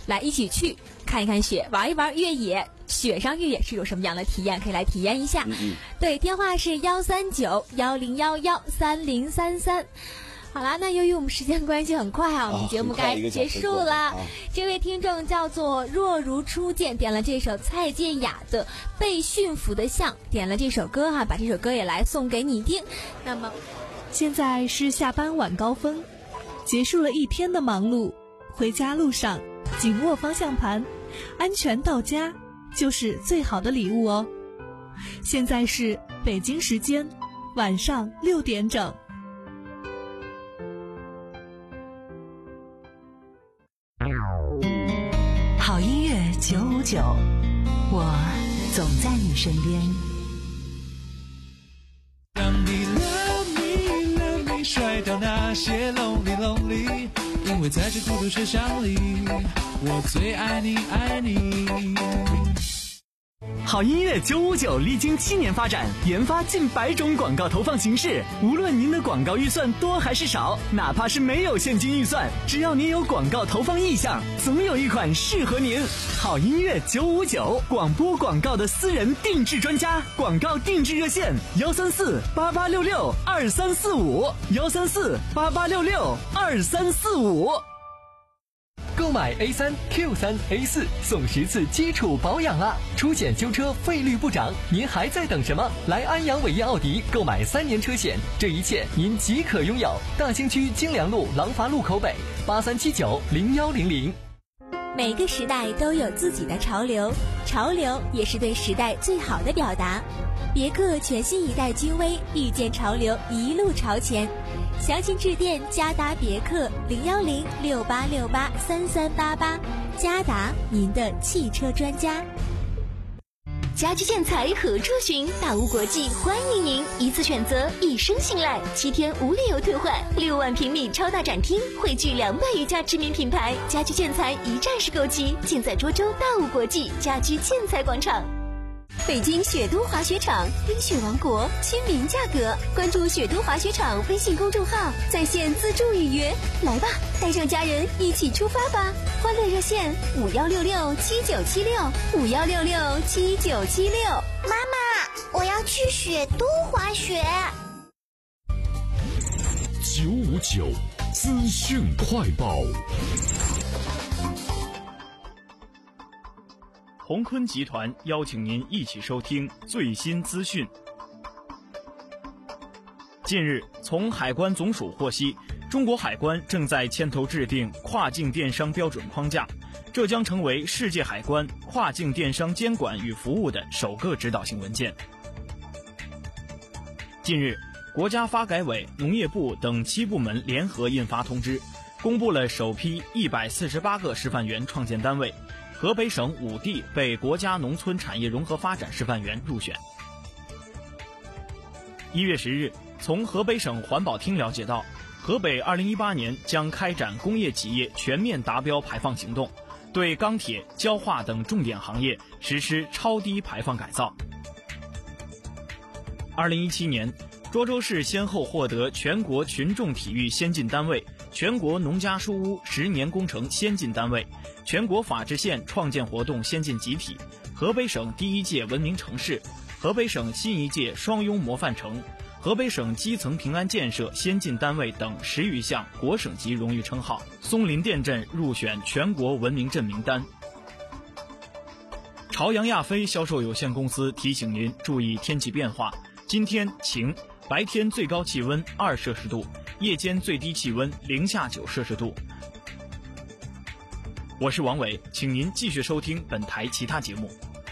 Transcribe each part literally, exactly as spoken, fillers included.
来一起去看一看雪，玩一玩越野，雪上越野是有什么样的体验，可以来体验一下。 嗯嗯对，电话是幺三九幺零幺幺三零三三。好啦，那由于我们时间关系很快啊，我们节目该结束了。 啊、 这位听众叫做若如初见，点了这首蔡健雅的《被驯服的象》，点了这首歌哈、啊，把这首歌也来送给你听。那么， 现在是下班晚高峰，结束了一天的忙碌，回家路上紧握方向盘，安全到家就是最好的礼物哦。现在是北京时间晚上六点整。 好音乐九五九，我总在你身边。 让你 love me love me 甩掉那些 lonely lonely， 因为在这孤独车厢里，我最爱你爱你。 好音乐九五九历经七年发展，研发近百种广告投放形式。无论您的广告预算多还是少，哪怕是没有现金预算，只要您有广告投放意向，总有一款适合您。好音乐九五九，广播广告的私人定制专家，广告定制热线幺三四八八六六二三四五幺三四八八六六二三四五。 购买 A 三 Q 三 A 四送十次基础保养啊！出险修车费率不涨，您还在等什么？来安阳伟业奥迪购买三年车险，这一切您即可拥有。大兴区金良路廊坊路口北八三七九零幺零零。 每个时代都有自己的潮流，潮流也是对时代最好的表达。别克全新一代君威，遇见潮流，一路朝前。详情致电嘉达别克零幺零六八六八三三八八，嘉达您的汽车专家。 家居建材何处寻？大屋国际欢迎您，一次选择，一生信赖，七天无理由退换，六万平米超大展厅，汇聚两百余家知名品牌，家居建材一站式购齐，尽在涿州大屋国际家居建材广场。北京雪都滑雪场，冰雪王国，亲民价格。关注雪都滑雪场微信公众号，在线自助预约。来吧，带上家人一起出发吧！欢乐热线五幺六六七九七六五幺六六七九七六。 妈妈，我要去雪都滑雪。 九五九资讯快报。 鸿坤集团邀请您一起收听最新资讯。近日，从海关总署获悉，中国海关正在牵头制定跨境电商标准框架，这将成为世界海关跨境电商监管与服务的首个指导性文件。近日，国家发改委、农业部等七部门联合印发通知，公布了首批一百四十八个示范园创建单位。河北省五地被国家农村产业融合发展示范园入选。一月十日，从河北省环保厅了解到，河北二零一八年将开展工业企业全面达标排放行动，对钢铁、焦化等重点行业实施超低排放改造。二零一七年，涿州市先后获得全国群众体育先进单位、全国农家书屋十年工程先进单位、全国法治县创建活动先进集体、河北省第一届文明城市、河北省新一届双拥模范城、河北省基层平安建设先进单位等十余项国省级荣誉称号。松林店镇入选全国文明镇名单。朝阳亚飞销售有限公司提醒您注意天气变化，今天晴，白天最高气温二摄氏度，夜间最低气温零下九摄氏度。我是王伟，请您继续收听本台其他节目。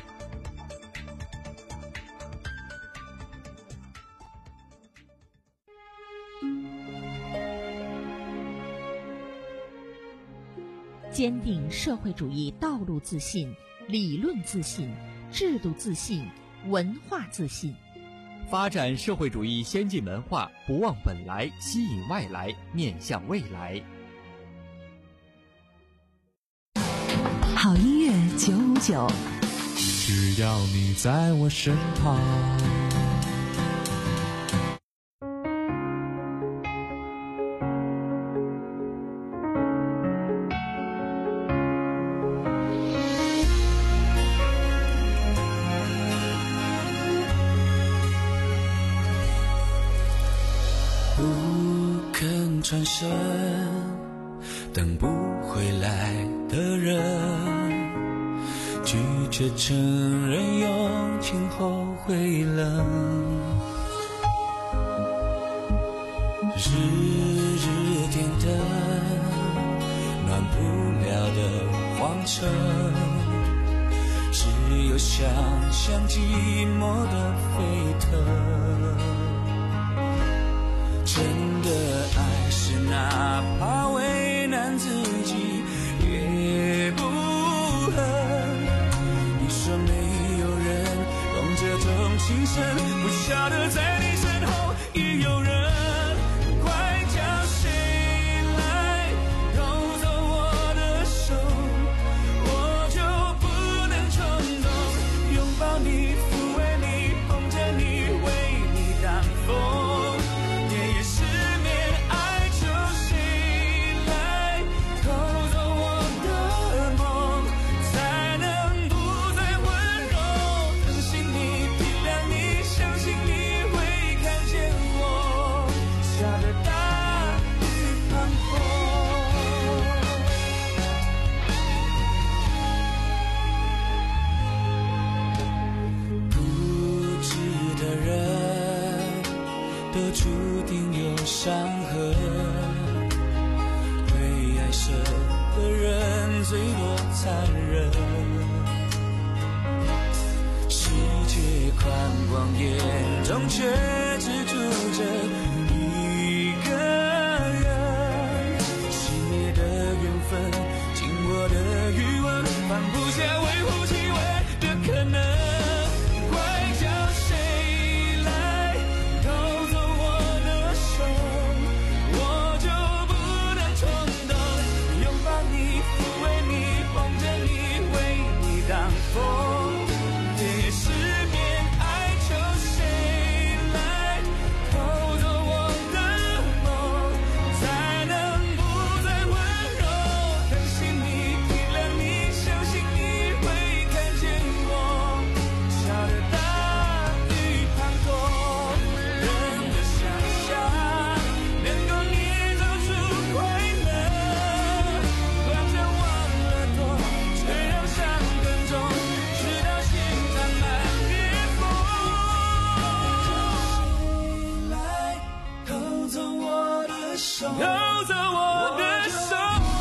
坚定社会主义道路自信、理论自信、制度自信、文化自信。 发展社会主义先进文化，不忘本来，吸引外来，面向未来。 好音乐九五九， 只要你在我身旁。 转身，等不回来的人，拒绝承认有情后会冷。日日点灯，暖不了的荒城，只有想象寂寞的沸腾。真的爱是哪怕为难自己也不恨。你说没有人懂这种情深，不晓得在你身后也有人。快叫谁来偷走我的手，我就不能冲动，拥抱你，抚慰你，捧着你，为你挡风。注定有伤痕，为爱舍的人最多残忍。世界宽广眼中，却只住着一个人。熄灭的缘分，紧握的余温，放不下微乎其微的可能。偷走我的手，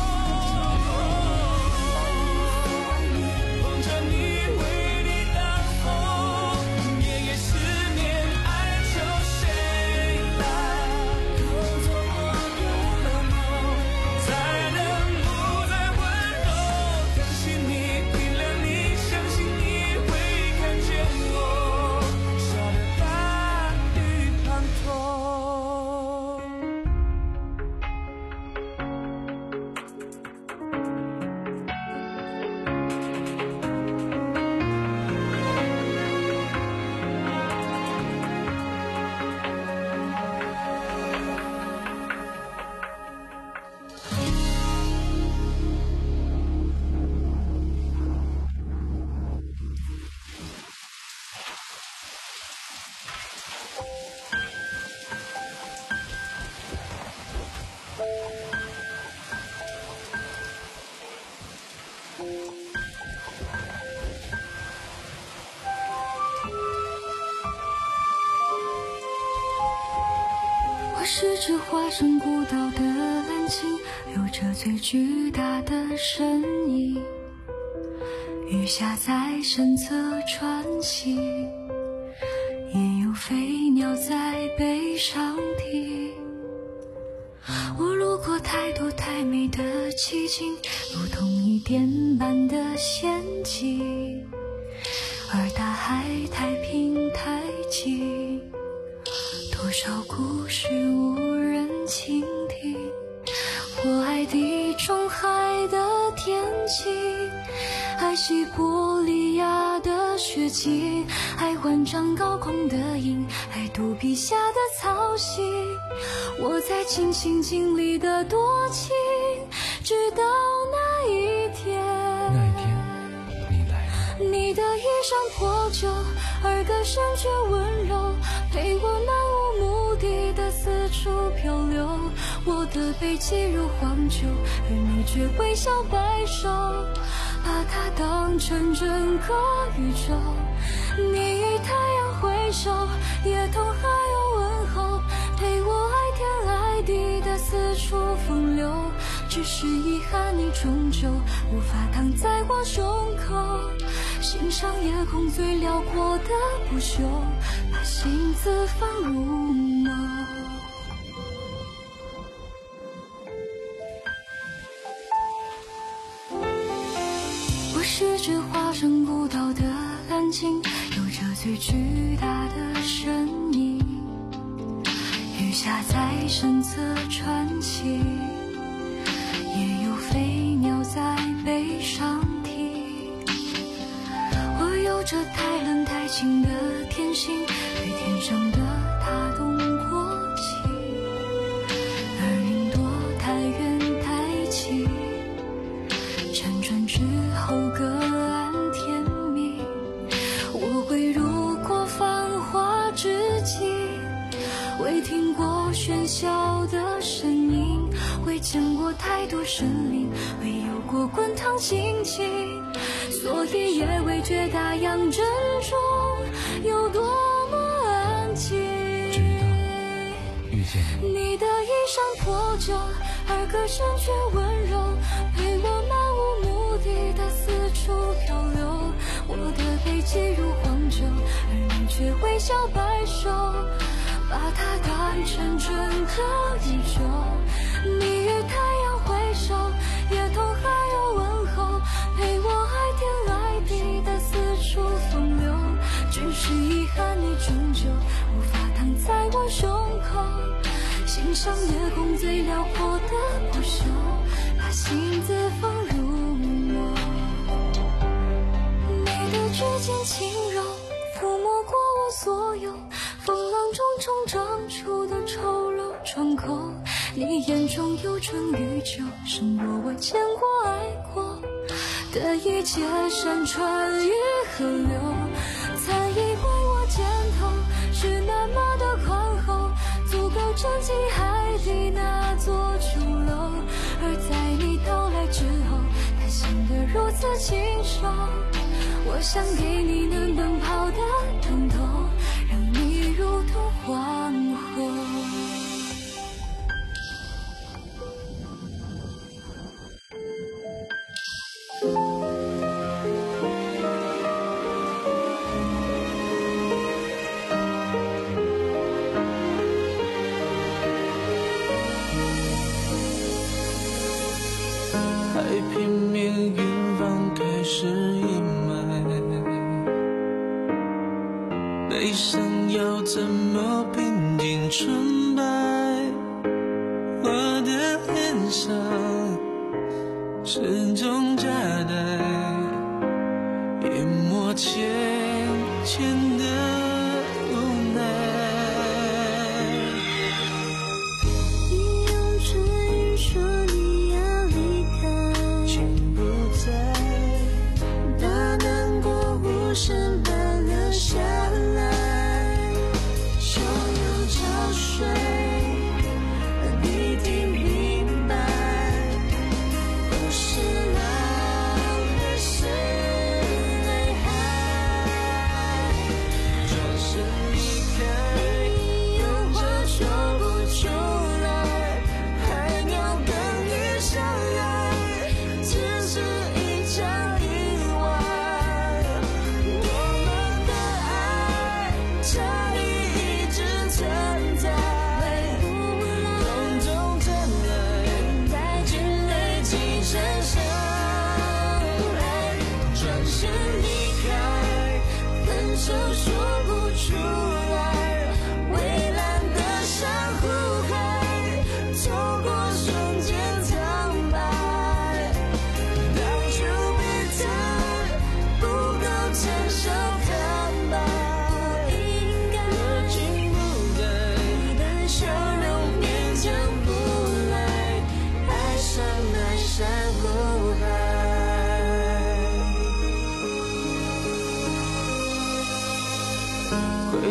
捧着你，为你挡风。夜夜失眠，哀求谁来偷走我的梦，才能不再温柔。相信你，体谅你，相信你会看见我笑得大于滂沱。 我是只化身孤岛的蓝鲸，有着最巨大的身影，鱼虾在身侧穿行，也有飞鸟在背上停。我路过太多太美的奇景，如同一点般的仙境，而大海太平太静，多少故事无人倾听。我爱地中海的天晴，爱西伯利亚的雪景，爱万丈高空的鹰，爱肚皮下的草溪。我在尽心尽力的多情，直到那一天， 那一天你来了， 你的衣衫破旧， 而歌声却温柔，陪我漫无目的的四处漂流。我的背脊如黄酒，而你却微笑摆手，把它当成整个宇宙。你与太阳挥手，夜空还有问候，陪我爱天爱地的四处风流。只是遗憾你终究无法躺在我胸口，欣赏夜空最辽阔的不朽，把心字放入眸。我是只化身孤岛的蓝鲸，有着最巨大的身影，雨下在身侧传奇，也有飞鸟在背上啼。我有着太冷太清的天性，对天上的它动过情，而云朵太远太轻，辗转之后各安天命。我未入过繁华之境，未听过喧嚣的声音，未见过太多生灵，未有过滚烫心情，所以也未觉大洋正中有多么安静。 直到遇见你， 你的衣衫破旧，而歌声却温柔，陪我漫无目的的四处漂流。我的背脊如黄酒，而你却微笑摆手，把它当成整个宇宙。你与太阳挥手，夜空还有问候，陪我爱天爱地的四处风流。只是遗憾你终究无法躺在我胸口，欣赏夜空最辽阔的不朽，把心字放入眸。你的指尖轻柔，抚摸过我所有风浪中冲撞出的丑陋窗口。你眼中有春与秋，胜过我见过爱过的一切山川与河流。曾以为我肩头是那么的宽厚，足够撑起海底那座琼楼，而在你到来之后，它显得如此清瘦。我想给你能奔跑的疼痛，让你如同皇后。 太平面远方开始阴霾，悲伤要怎么平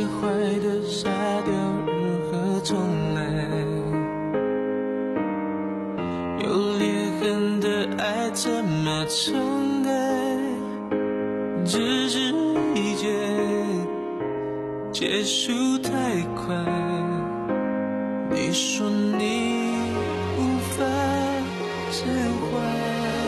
坏的杀掉，如何重来？有裂痕的爱怎么重来？只是一结，结束太快。你说你无法释怀。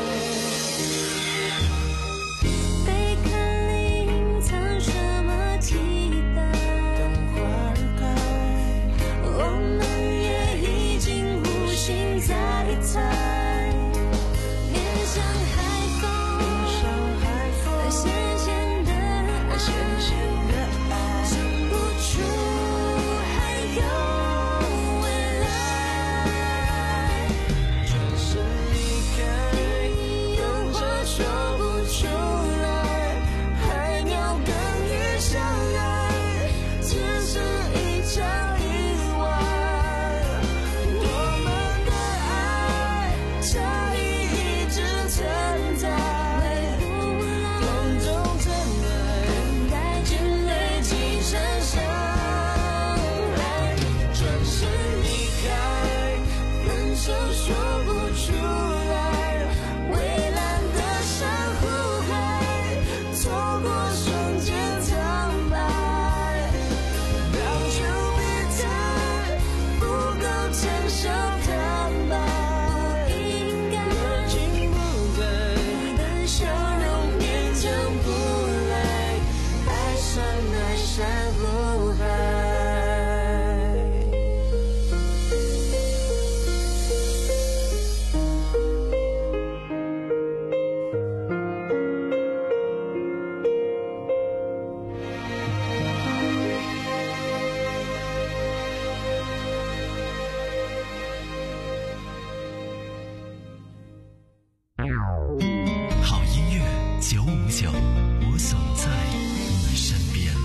我总在你身边。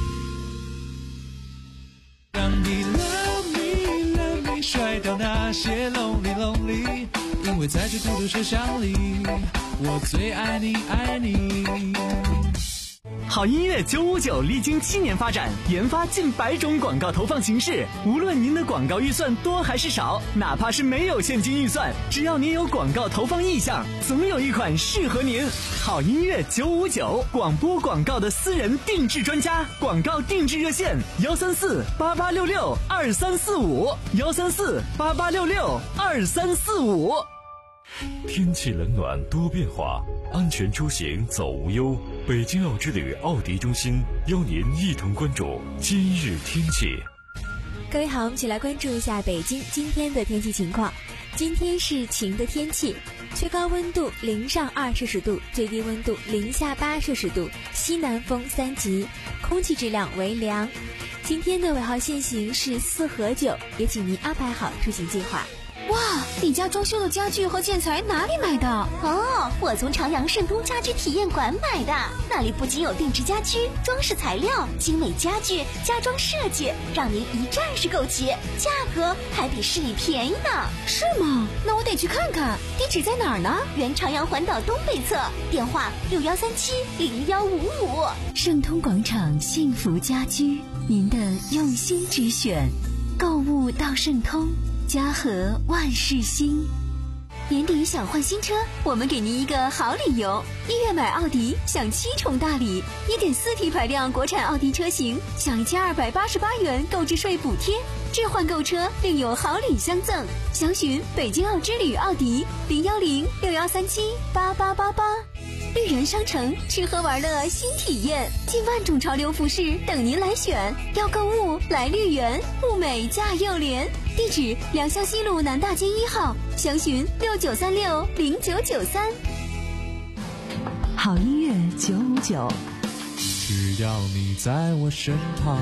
让你 love me love me 甩掉那些 lonely lonely， 因为在这孤独车厢里，我最爱你爱你。 好音乐九五九历经七年发展，研发近百种广告投放形式。无论您的广告预算多还是少，哪怕是没有现金预算，只要您有广告投放意向，总有一款适合您。好音乐九五九，广播广告的私人定制专家，广告定制热线：幺三四八八六六二三四五，幺三四八八六六二三四五。 天气冷暖多变化，安全出行走无忧。北京奥之旅奥迪中心邀您一同关注今日天气。 各位好，我们一起来关注一下北京今天的天气情况。今天是晴的天气，最高温度零上二摄氏度，最低温度零下八摄氏度，西南风三级，空气质量为良。今天的尾号限行是四和九，也请您安排好出行计划。 哇，你家装修的家具和建材哪里买的？ 哦，我从朝阳盛东家居体验馆买的，那里不仅有定制家居、装饰材料、精美家具、家装设计，让您一站式购齐，价格还比市里便宜呢。 是吗？那我得去看看，地址在哪儿呢？ 原朝阳环岛东北侧，电话六幺三七零幺五五。 盛通广场幸福家居，您的用心之选，购物到盛通。家和万事兴， 年底想换新车，我们给您一个好理由。一月买奥迪享七重大礼， 一点四 T 排量国产奥迪车型享一千二百八十八元购置税补贴，置换购车另有好礼相赠。详询北京奥之旅奥迪零幺零六幺三七八八八八。绿源商城，吃喝玩乐新体验，近万种潮流服饰等您来选。要购物来绿源，物美价又廉。地址：良乡西路南大街一号，详询六九三六零九九三。 好音乐九五九， 只要你在我身旁。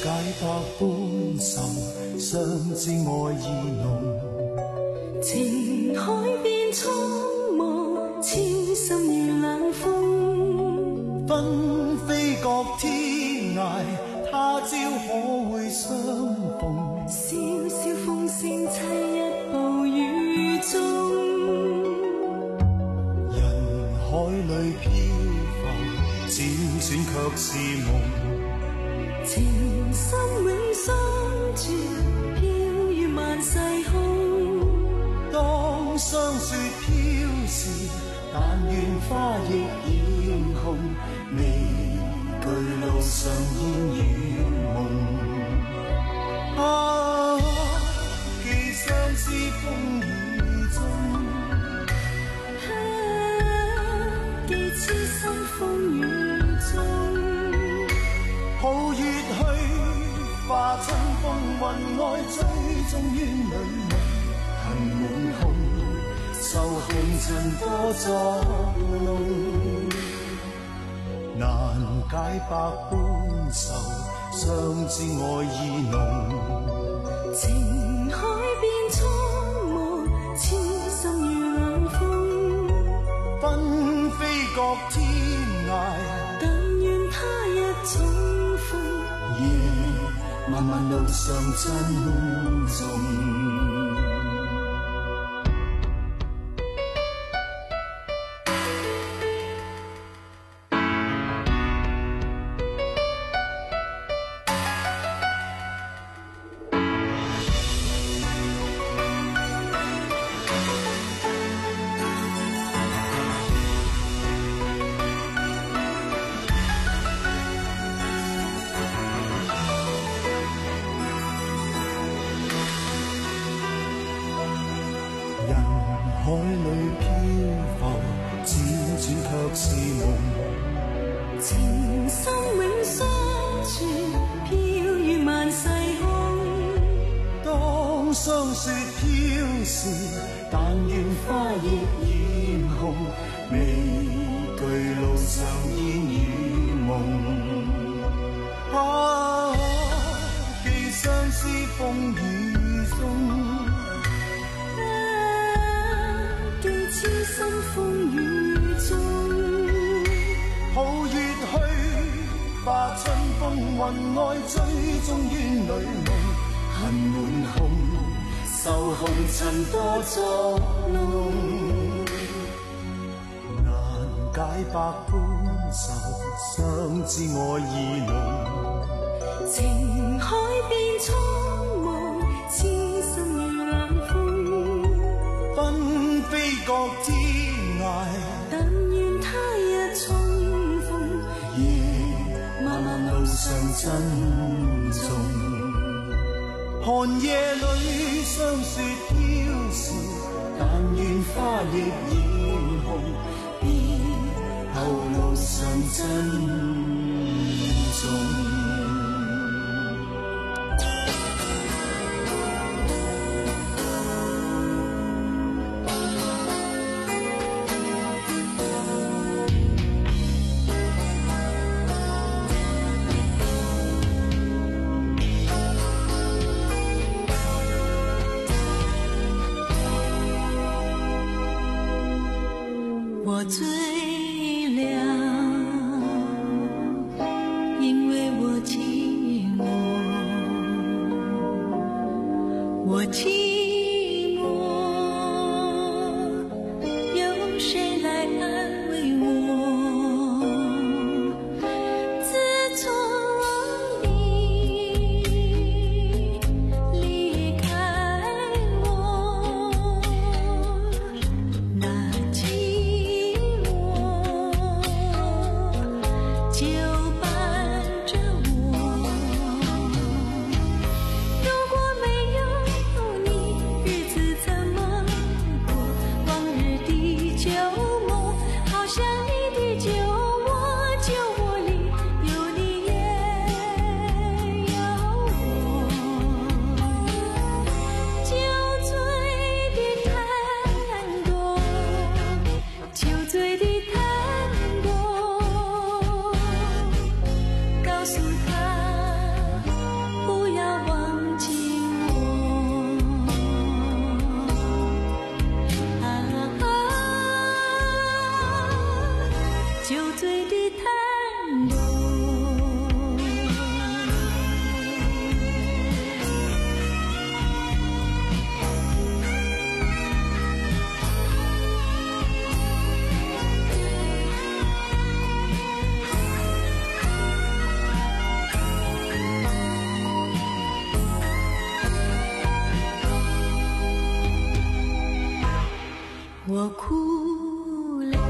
百般愁，相知爱意浓。 情海变苍茫，痴心如冷风。 纷飞各天涯，他朝可會相逢？ 笑笑風聲凄一步雨中， 人海裏漂浮，輾轉卻是夢。 情深永相住，飄於萬世空。 當霜雪飄時，但願花亦染紅，未懼路上煙與夢。啊，寄相思風雨中， 啊，寄痴心風雨中。 抱月去，化春風雲外，追蹤於女夢，恨滿胸，受紅塵多作弄，難解百般愁，相知愛意濃。 情海變蒼茫，痴心如冷風。 紛飛各天涯， 但願他日重。 夜漫漫路上珍重。海裏漂浮，輾轉卻是夢。 情深永相住，飄於萬世空。 當霜雪飄時，但願花亦染紅，未懼路上煙與夢。啊，寄相思風雨中。 痴心風雨中， 抱月去，化春風雲外，追蹤於女夢，恨滿胸，受紅塵多作弄，難解百般愁，相知愛意濃。 情海變蒼茫，痴心如冷風。 紛飛各天涯， 但願他日重逢。 夜漫漫路上珍重，寒夜裏霜雪飄時，但願花亦染紅，別後路上珍重。 我醉了，因为我寂寞，我寂寞，有谁来安慰我？自从你离开我，那寂就伴着我。如果没有你， 我哭了，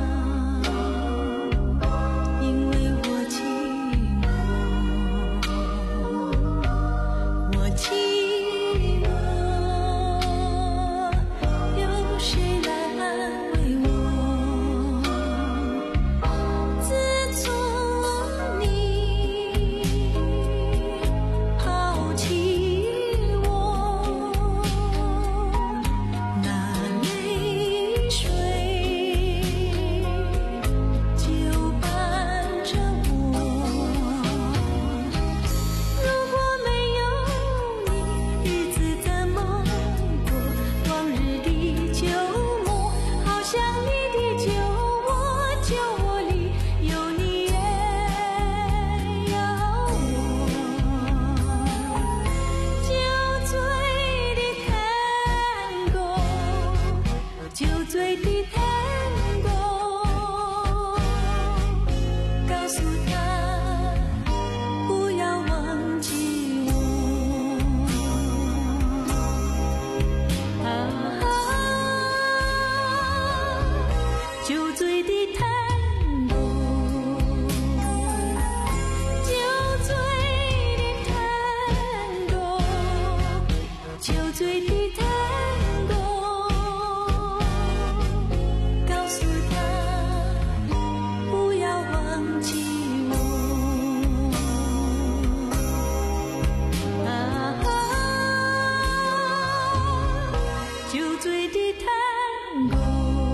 因为我寂寞，我寂寞，有谁来安慰我？自从你抛弃我，那泪水就伴着我。如果没有你，日子怎么过？往日的旧梦，好像你的酒窝，酒窝里有你也有我。酒醉的探戈，酒醉的探戈，告诉他不要忘记我。啊，酒醉的探戈，酒醉的探戈，酒醉的探戈，告诉他不要忘记我。啊，酒醉的探戈。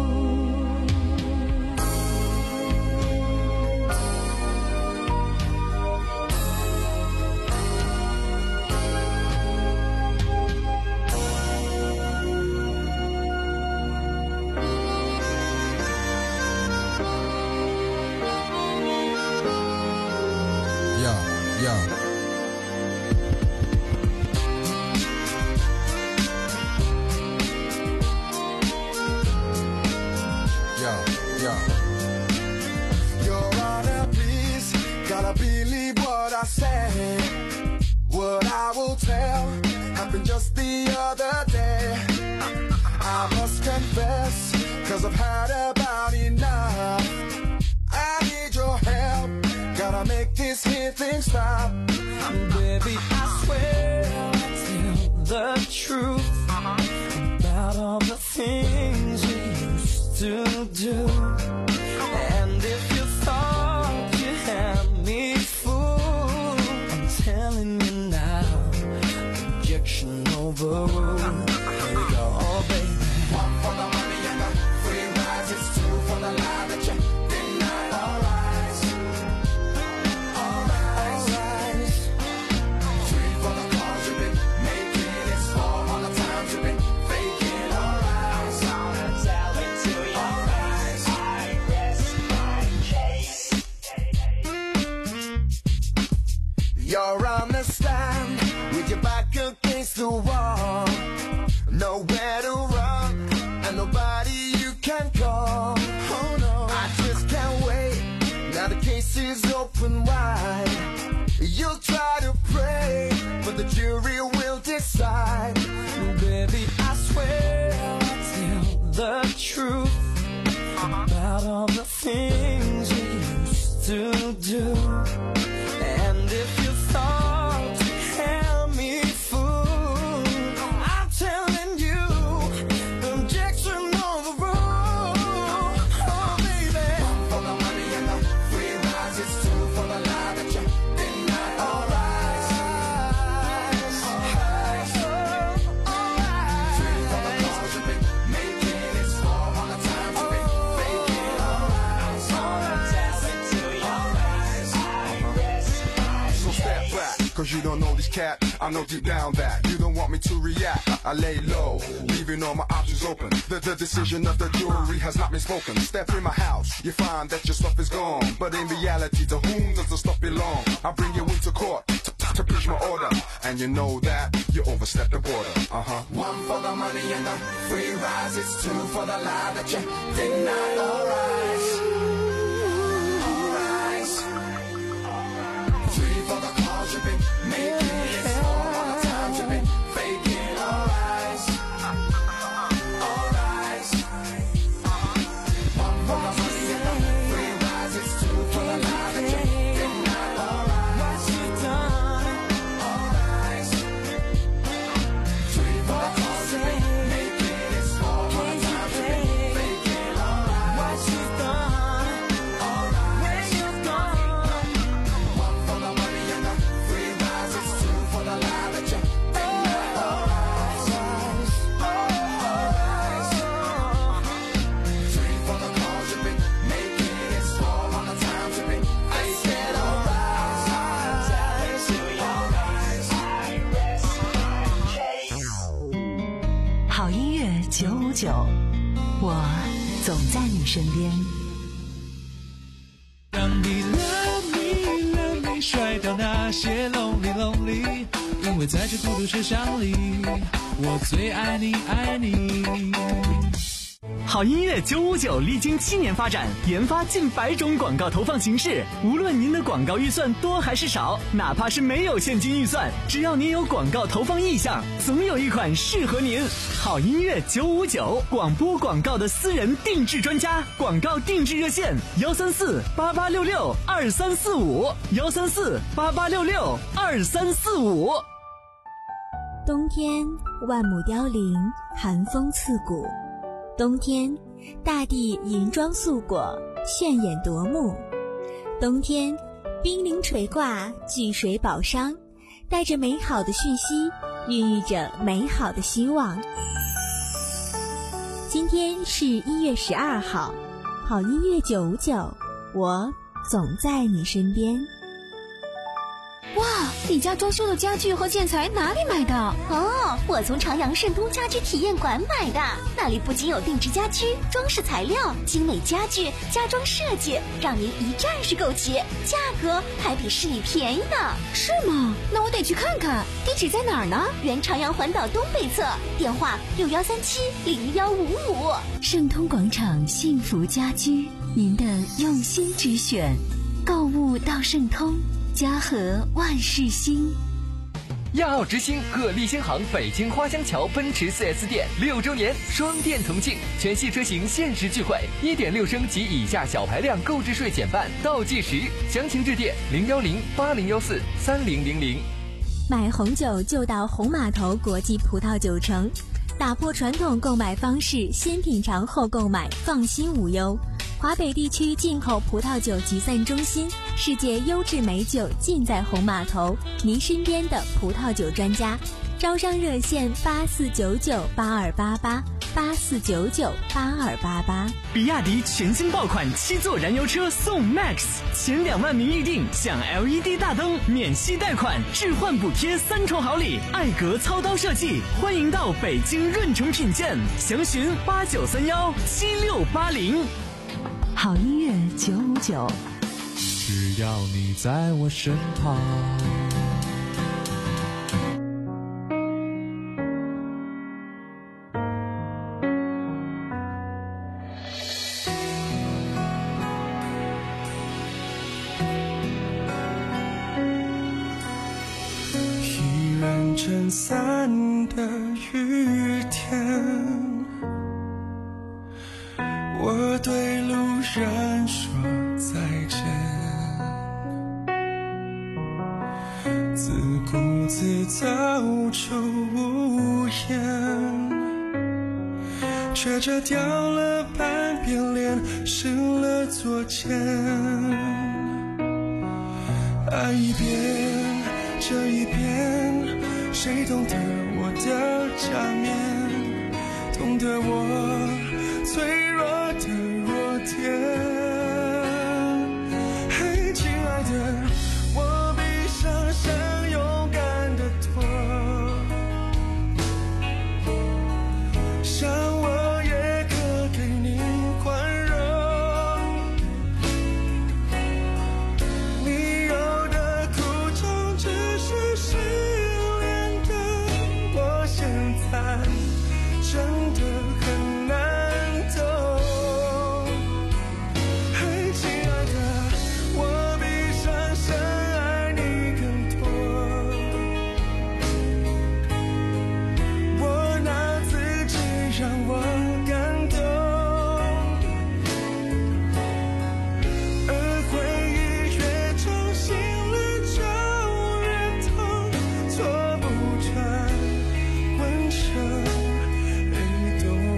Yo, yo. Yo, yo. Your Honor, please, gotta believe what I say. What I will tell happened just the other day. I must confess, cause I've had about enough. I need your help, gotta make this here thing stop. Baby, I swear I'll tell the truth about all the things we used to do. And if you thought you had me fooled, I'm telling you now, objection overruled. Here we go, oh baby. One for the money and the free rides, it's two for the lie that you deny. Alright, alright, alright. Three for the calls you've been making, it's four all the times you've been faking. Alright, I'm gonna tell it to you. Alright, I rest my case. You're on the stand with your back against the wall, nowhere to run and nobody you can call. Oh no, I just can't wait. Now the case is open wide. You'll try to pray, but the jury will decide. Baby, I swear I'll tell the truth about all the things we used to do. And if you thought you had me fooled, I'm telling you, objection overruled. Oh baby, One for the money and the free rides, it's two for the lie that you deny. Alright, alright, alright. Three for the calls you've been making, it's four all the times you've been faking. Alright, alright, tell it to you. Alright, I rest my So step back, cause you don't know this cat. I know deep down that you don't want me to react. I, I lay low, leaving all my options open. The, the decision of the jury has not been spoken. Step in my house, you find that your stuff is gone. But in reality, to whom does the stuff belong? I bring you into court to, to, to preach my order. And you know that you overstepped the border. Uh-huh. One for the money and the free rides, it's two for the lie that you deny. Alright, alright. Three for the calls you've been making, it's four all the times you've been faking. Alright, alright. 九，我总在你身边。 让你 love me love me 甩掉那些 lonely lonely， 因为在这孤独车厢里，我最爱你爱你。 好音乐九五九历经七年发展，研发近百种广告投放形式。无论您的广告预算多还是少，哪怕是没有现金预算，只要您有广告投放意向，总有一款适合您。好音乐九五九，广播广告的私人定制专家，广告定制热线：幺三四八八六六二三四五，幺三四八八六六二三四五。 冬天，万木凋零，寒风刺骨。冬天，大地银装素裹，炫眼夺目。冬天，冰凌垂挂，巨水宝商，带着美好的讯息，孕育着美好的希望。今天是一月十二号，好音乐九五九，我总在你身边。 哇，你家装修的家具和建材哪里买的？ 哦，我从长阳盛都家居体验馆买的，那里不仅有定制家居、装饰材料、精美家具、家装设计，让您一站式购齐，价格还比市里便宜呢。 是吗？那我得去看看。地址在哪儿呢？ 原长阳环岛东北侧，电话六幺三七零幺五五。 盛通广场幸福家居，您的用心之选，购物到盛通。家和万事兴。 亚奥之星鹤立新航北京花乡桥奔驰 四 S 店六周年双店同庆，全系车型限时钜惠， 一点六升及以下小排量购置税减半，倒计时。详情致电零幺零八零幺四三零零零。 买红酒就到红码头国际葡萄酒城，打破传统购买方式，先品尝后购买，放心无忧。华北地区进口葡萄酒集散中心，世界优质美酒尽在红码头，您身边的葡萄酒专家。招商热线八四九九八二八八八四九九八二八八。 比亚迪全新爆款七座燃油车送 Max， 前两万名预定享 L E D 大灯，免息贷款，置换补贴三重好礼，爱格操刀设计，欢迎到北京润城品鉴，详询八九三幺七六八零。 好音乐九五九， 只要你在我身旁。疲软撑伞的雨天，我对路人说再见，自顾自走出屋檐，却遮掉了半边脸，湿了左肩。爱一遍这一遍，谁懂得我的假面，懂得我脆弱的弱点。嘿，亲爱的，我比想象勇敢得多，想我也可给你宽容。你有的苦衷只是失恋的我，现在真的很难懂。嘿，亲爱的，我比想象爱你更多，我拿自己让我感动，而回忆越重新了就越痛，错不穿浑身黑洞。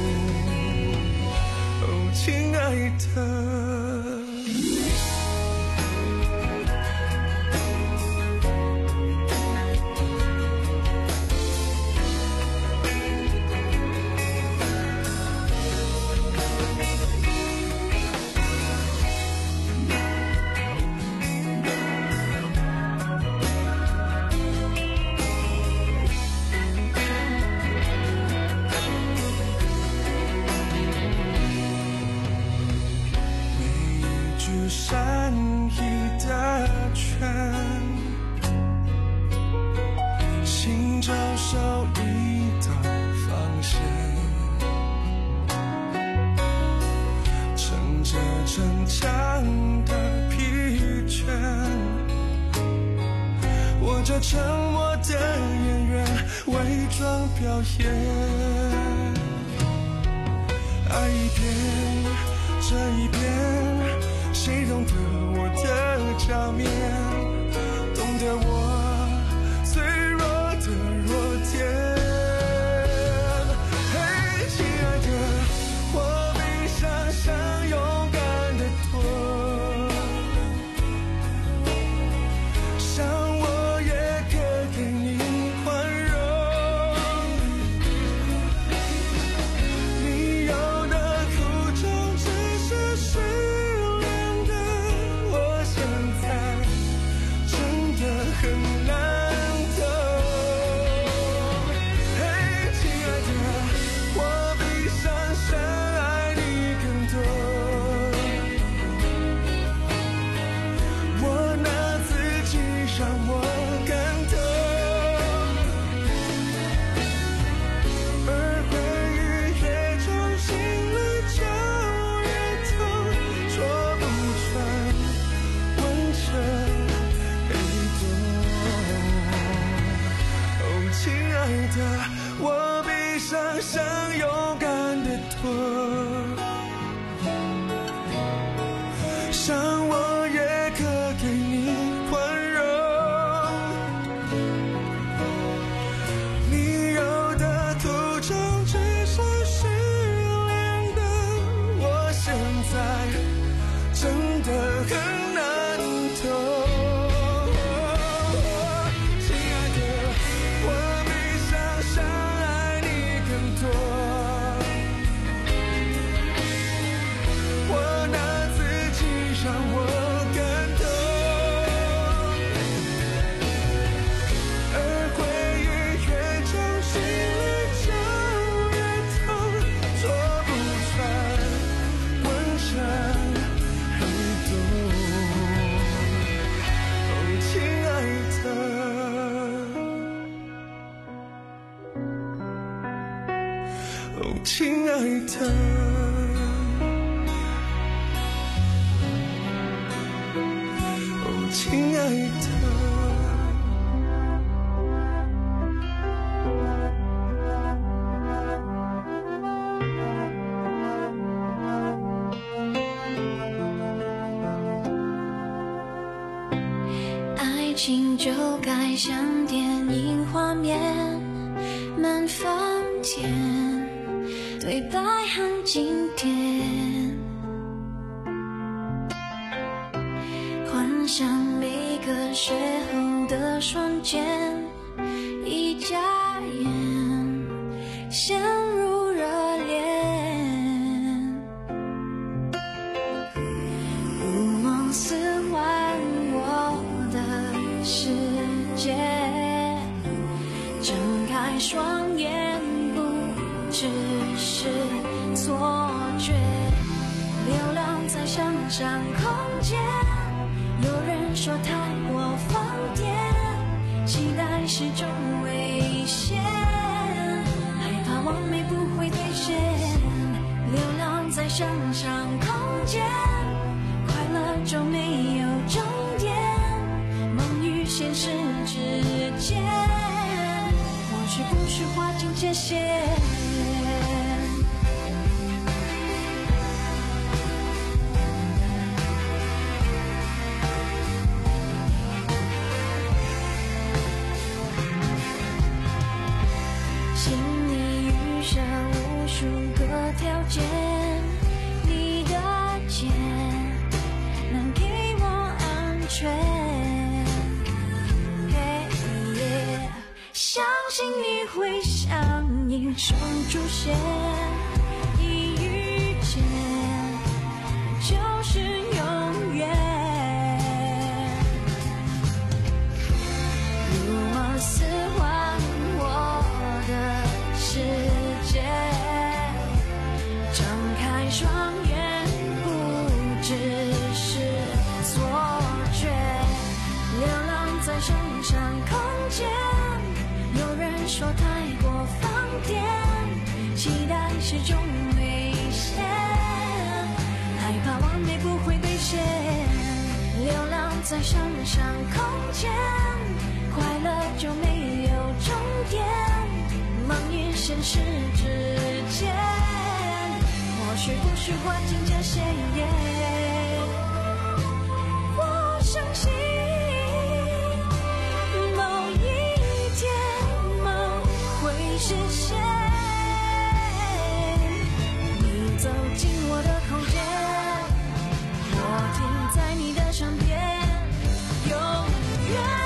哦，亲爱的。 着沉默的演员，伪装表演。爱一遍这一遍，谁懂得我的假面，懂得我脆弱的弱点。嘿，亲爱的，我比想象勇敢得多，想我也可给你宽容。你有的苦衷只是失恋的，我现在真的很难懂。嘿，亲爱的，我比想象爱你更多，我拿自己让我感动，而回忆越重心里就越痛，说不穿温成黑洞。哦，亲爱的，我比想象勇敢得多，想我也可给你宽容。你有的苦衷只是失恋的，我现在真的很难懂。亲爱的，我比想象爱你更多，我拿自己让我感动，而回忆越重心里就越痛，说不穿温成黑洞。哦，亲爱的，哦，亲爱的，哦，亲爱的。 爱情就该像电影画面，满房间对白很经典，幻想每个邂逅的瞬间，一眨眼陷入热恋，如梦似幻我的世界，睁开双眼不只是错觉，流浪在想象空间，有人说太过疯癫，期待是种危险，害怕完美不会兑现，流浪在想象空间，快乐就没有终点，梦与现实之间，或许不是划清界限。心里预设无数个条件，你的肩能给我安全，嘿耶，相信你会像英雄出现，一遇见就是永远，如梦似幻我的世界，睁开双眼不只是错觉，流浪在想象空间，有人说太过放电，期待是种危险，害怕完美不会兑现，流浪在想象空间，快乐实之间，或许不需划清界限。我相信某一天梦会实现，你走进我的空间，我停在你的身边，永远。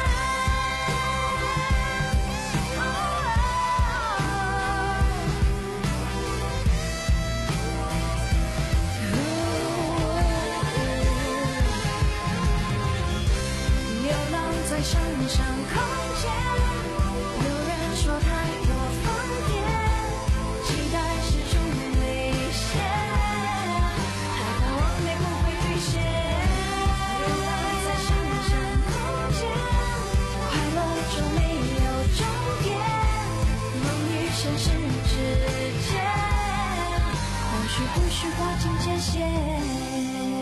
山上空间，有人说太多疯癫，期待始终危险，害怕完美不会兑现。流浪在山上空间，快乐就没有终点，梦与现实之间，或许不需划清界限。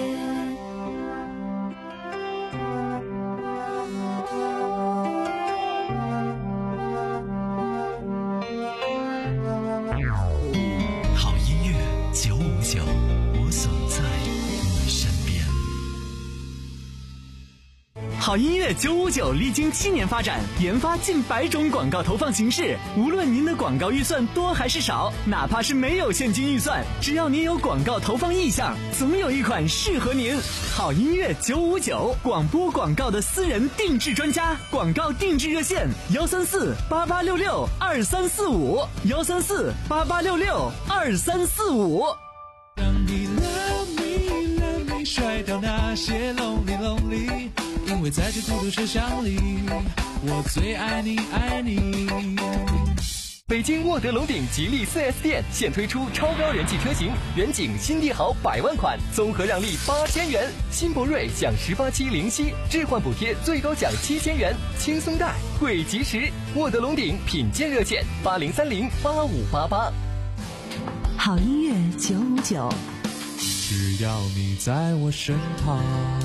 好音乐九五九历经七年发展，研发近百种广告投放形式。无论您的广告预算多还是少，哪怕是没有现金预算，只要您有广告投放意向，总有一款适合您。好音乐九五九，广播广告的私人定制专家，广告定制热线：幺三四八八六六二三四五，幺三四八八六六二三四五。 当你 love me love me 甩掉那些 lonely lonely，因为在这孤独车厢里，我最爱你爱你。 北京沃德龙鼎吉利 四 S 店现推出超高人气车型，远景新帝豪百万款，综合让利八千元；新博瑞享十八期零息置换补贴，最高享七千元，轻松贷惠及时。沃德龙鼎品鉴热线：八零三零八五八八。 好音乐九五九， 只要你在我身旁。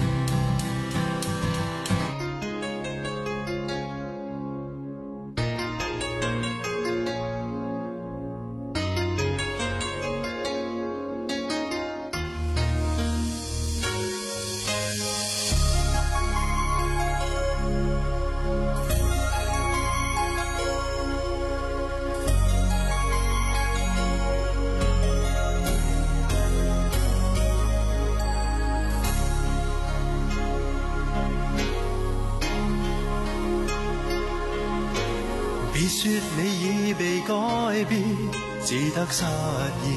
别说你已被改变，只得失意。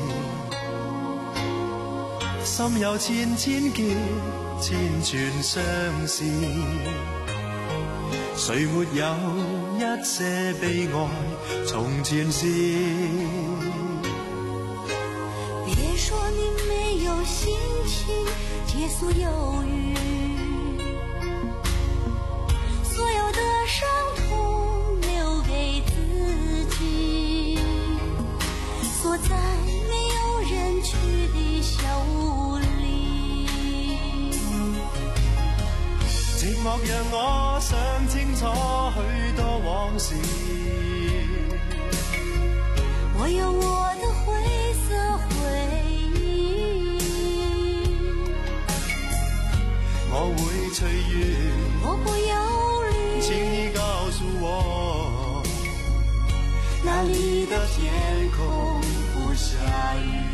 心有千千结，千串相思。谁没有一些悲哀？从前事。 别说你没有心情解锁忧郁，所有的伤痛留给自己，锁在没有人去的小屋里。 寂寞让我想清楚许多往事， 我有我的灰色回忆， 我会随缘， 我不忧虑， 请你告诉我， 哪里的天空不下雨。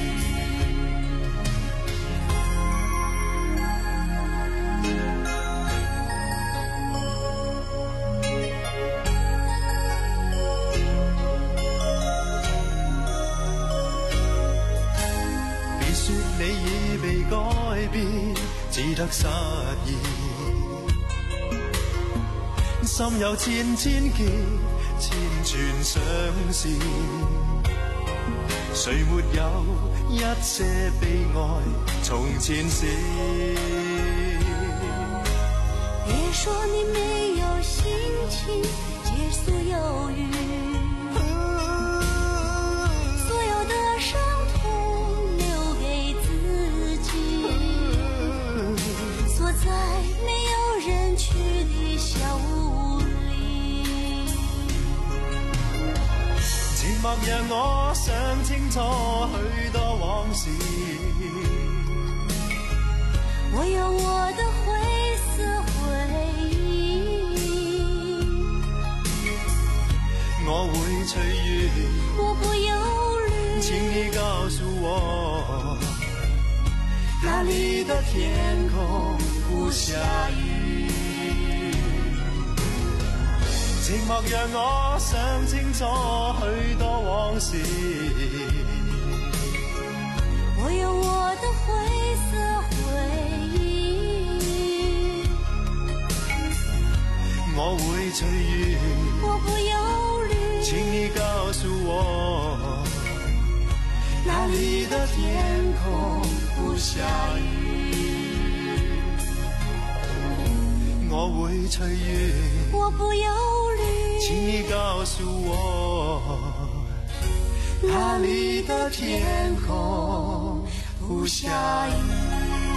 别说你已被改变，只得失意。心有千千结，千串相思。谁没有一些悲哀？从前事。 别说你没有心情解锁忧郁，所有的伤痛留给自己，锁在没有人去的小屋里。 寂寞默让我想清楚许多往事。 我有我的灰色回忆， 我会随缘， 我不忧虑， 请你告诉我，哪里的天空不下雨？寂寞让我想清楚许多往事。 我有我的灰色回忆， 我会随缘， 我不忧虑， 请你告诉我，哪里的天空不下雨？我会随缘， 我不忧虑， 请你告诉我，哪里的天空不下雨？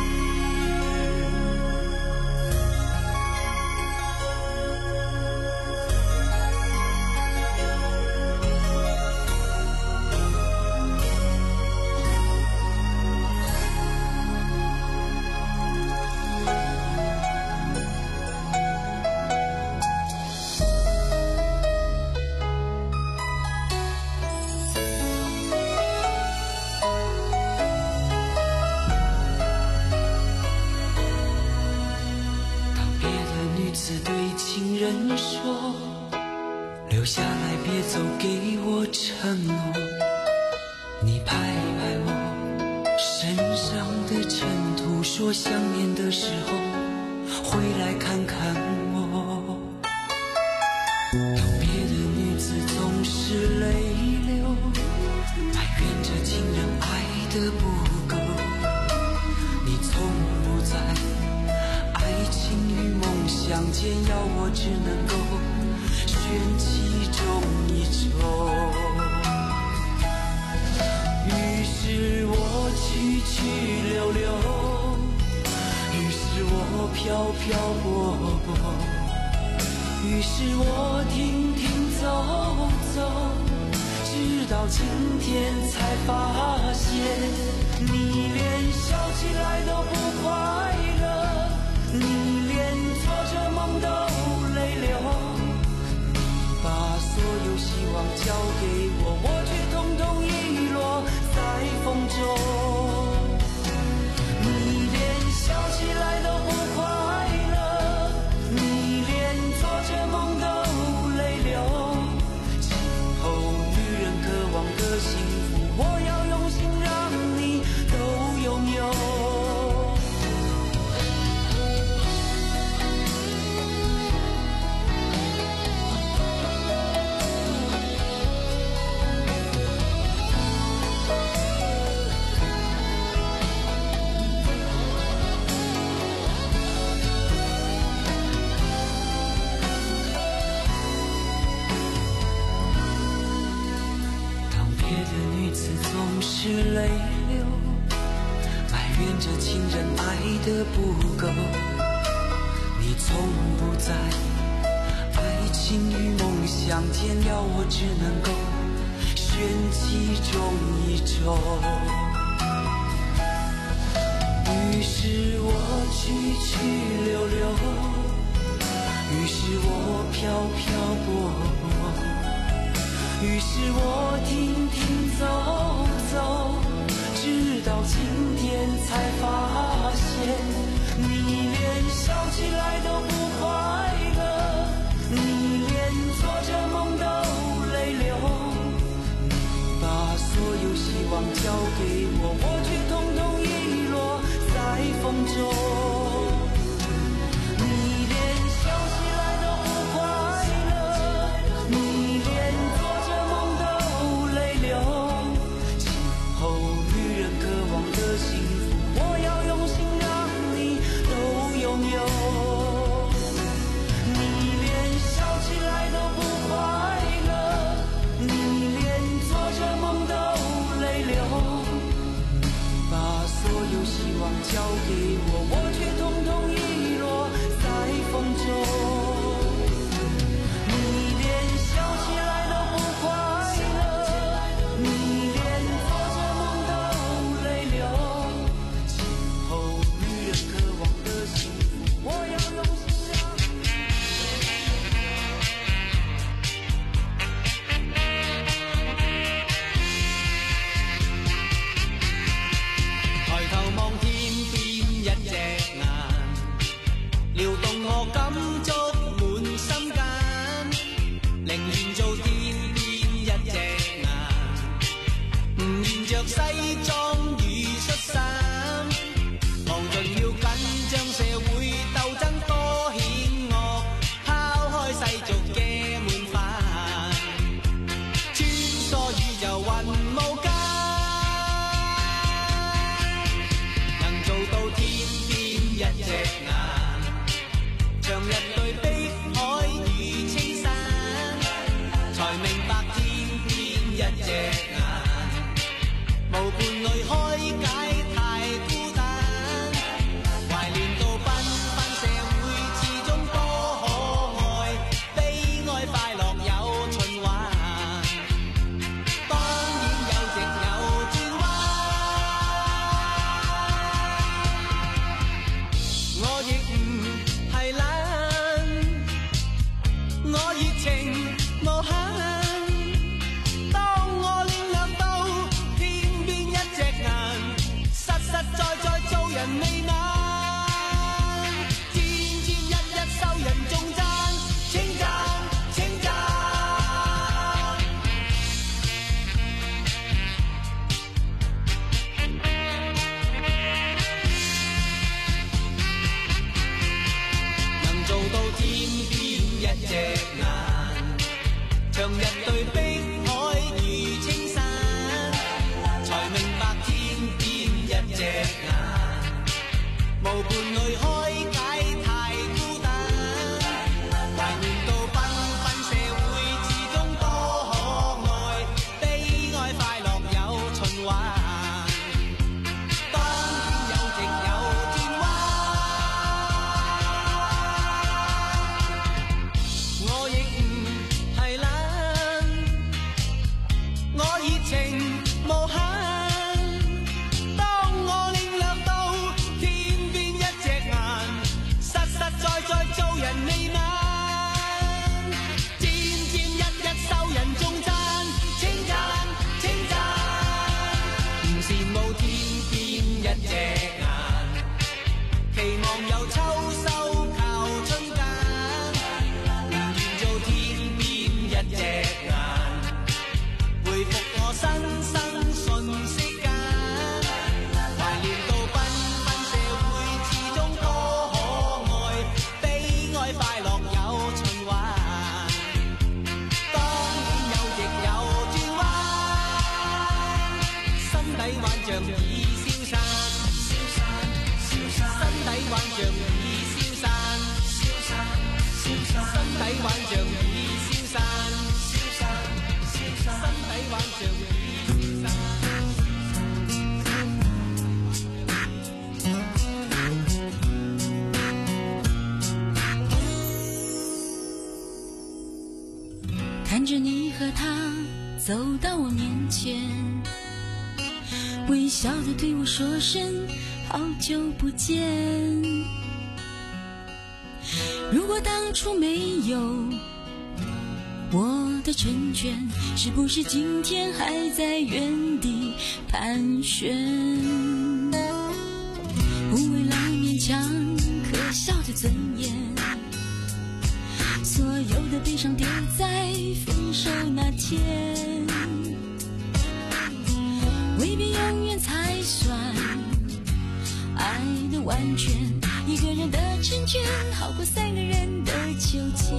说留下来别走，给我承诺。你拍拍我身上的尘土，说想念的时候回来看看我。当别的女子总是泪流，埋怨着情人爱的不够，你从不在爱情与梦想间，要我只能够选其中一种。于是我去去留留，于是我飘飘泊泊，于是我停停走走，直到今天才发现，你连笑起来都不快乐，你连做着梦都泪流，你把所有希望交给我，我却统统遗落在风中。你连笑起来都不快乐，你连做着梦都泪流，今后女人渴望的幸福，我要用心让你都拥有。总是泪流，埋怨着情人爱的不够，你从不在爱情与梦想间，要我只能够选其中一种。于是我去去留留，于是我飘飘泊泊，于是我停停走走，直到今天才发现，你连笑起来都不快乐，你连做着梦都泪流，你把所有希望交给我，我却统统遗落在风中。幸福，我要用心让你都拥有。 心底幻象已消散，消散，消散，心底幻象已消散。 看着你和他走到我面前，微笑地对我说声好久不见。如果当初没有我的成全，是不是今天还在原地盘旋？不为了勉强可笑的尊严，所有的悲伤丢在分手那天，未必永远才算爱的完全。一个人的成全好过三个人的纠结。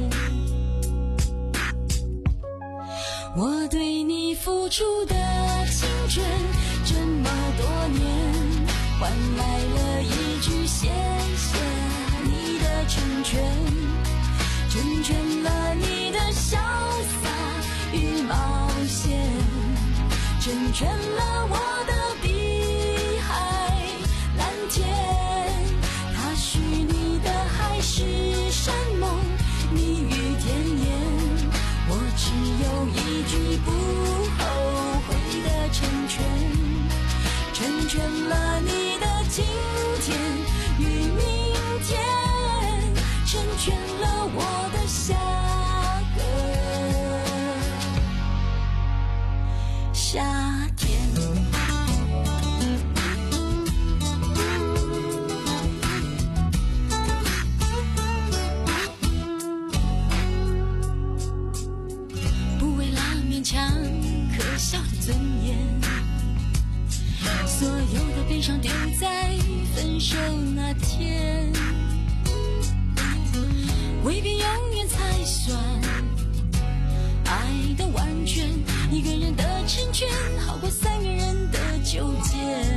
我对你付出的青春这么多年，换来了一句谢谢你的成全，成全了你的潇洒与冒险，成全了我的碧海蓝天。他许你的海誓山盟，蜜语甜言，我只有一句不后悔的成全，成全了你的今天与明天，成全了我的下个夏天。不为了勉强可笑的尊严，所有的悲伤丢在分手那天，未必永远才算爱的完全。一个人的成全好过三个人的纠结。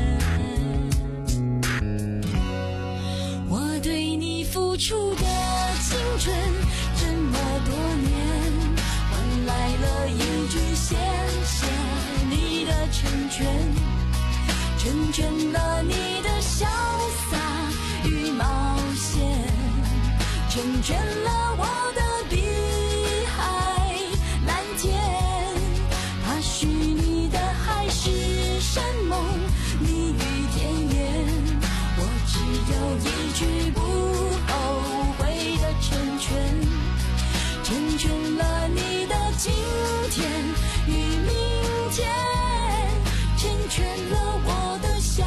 我对你付出的青春这么多年，换来了一句谢谢你的成全，成全了你的潇洒与冒险，成全了我的碧海蓝天。他许你的海誓山盟，蜜语甜言，我只有一句不后悔的成全，成全了你的今天与明天，成全了我的下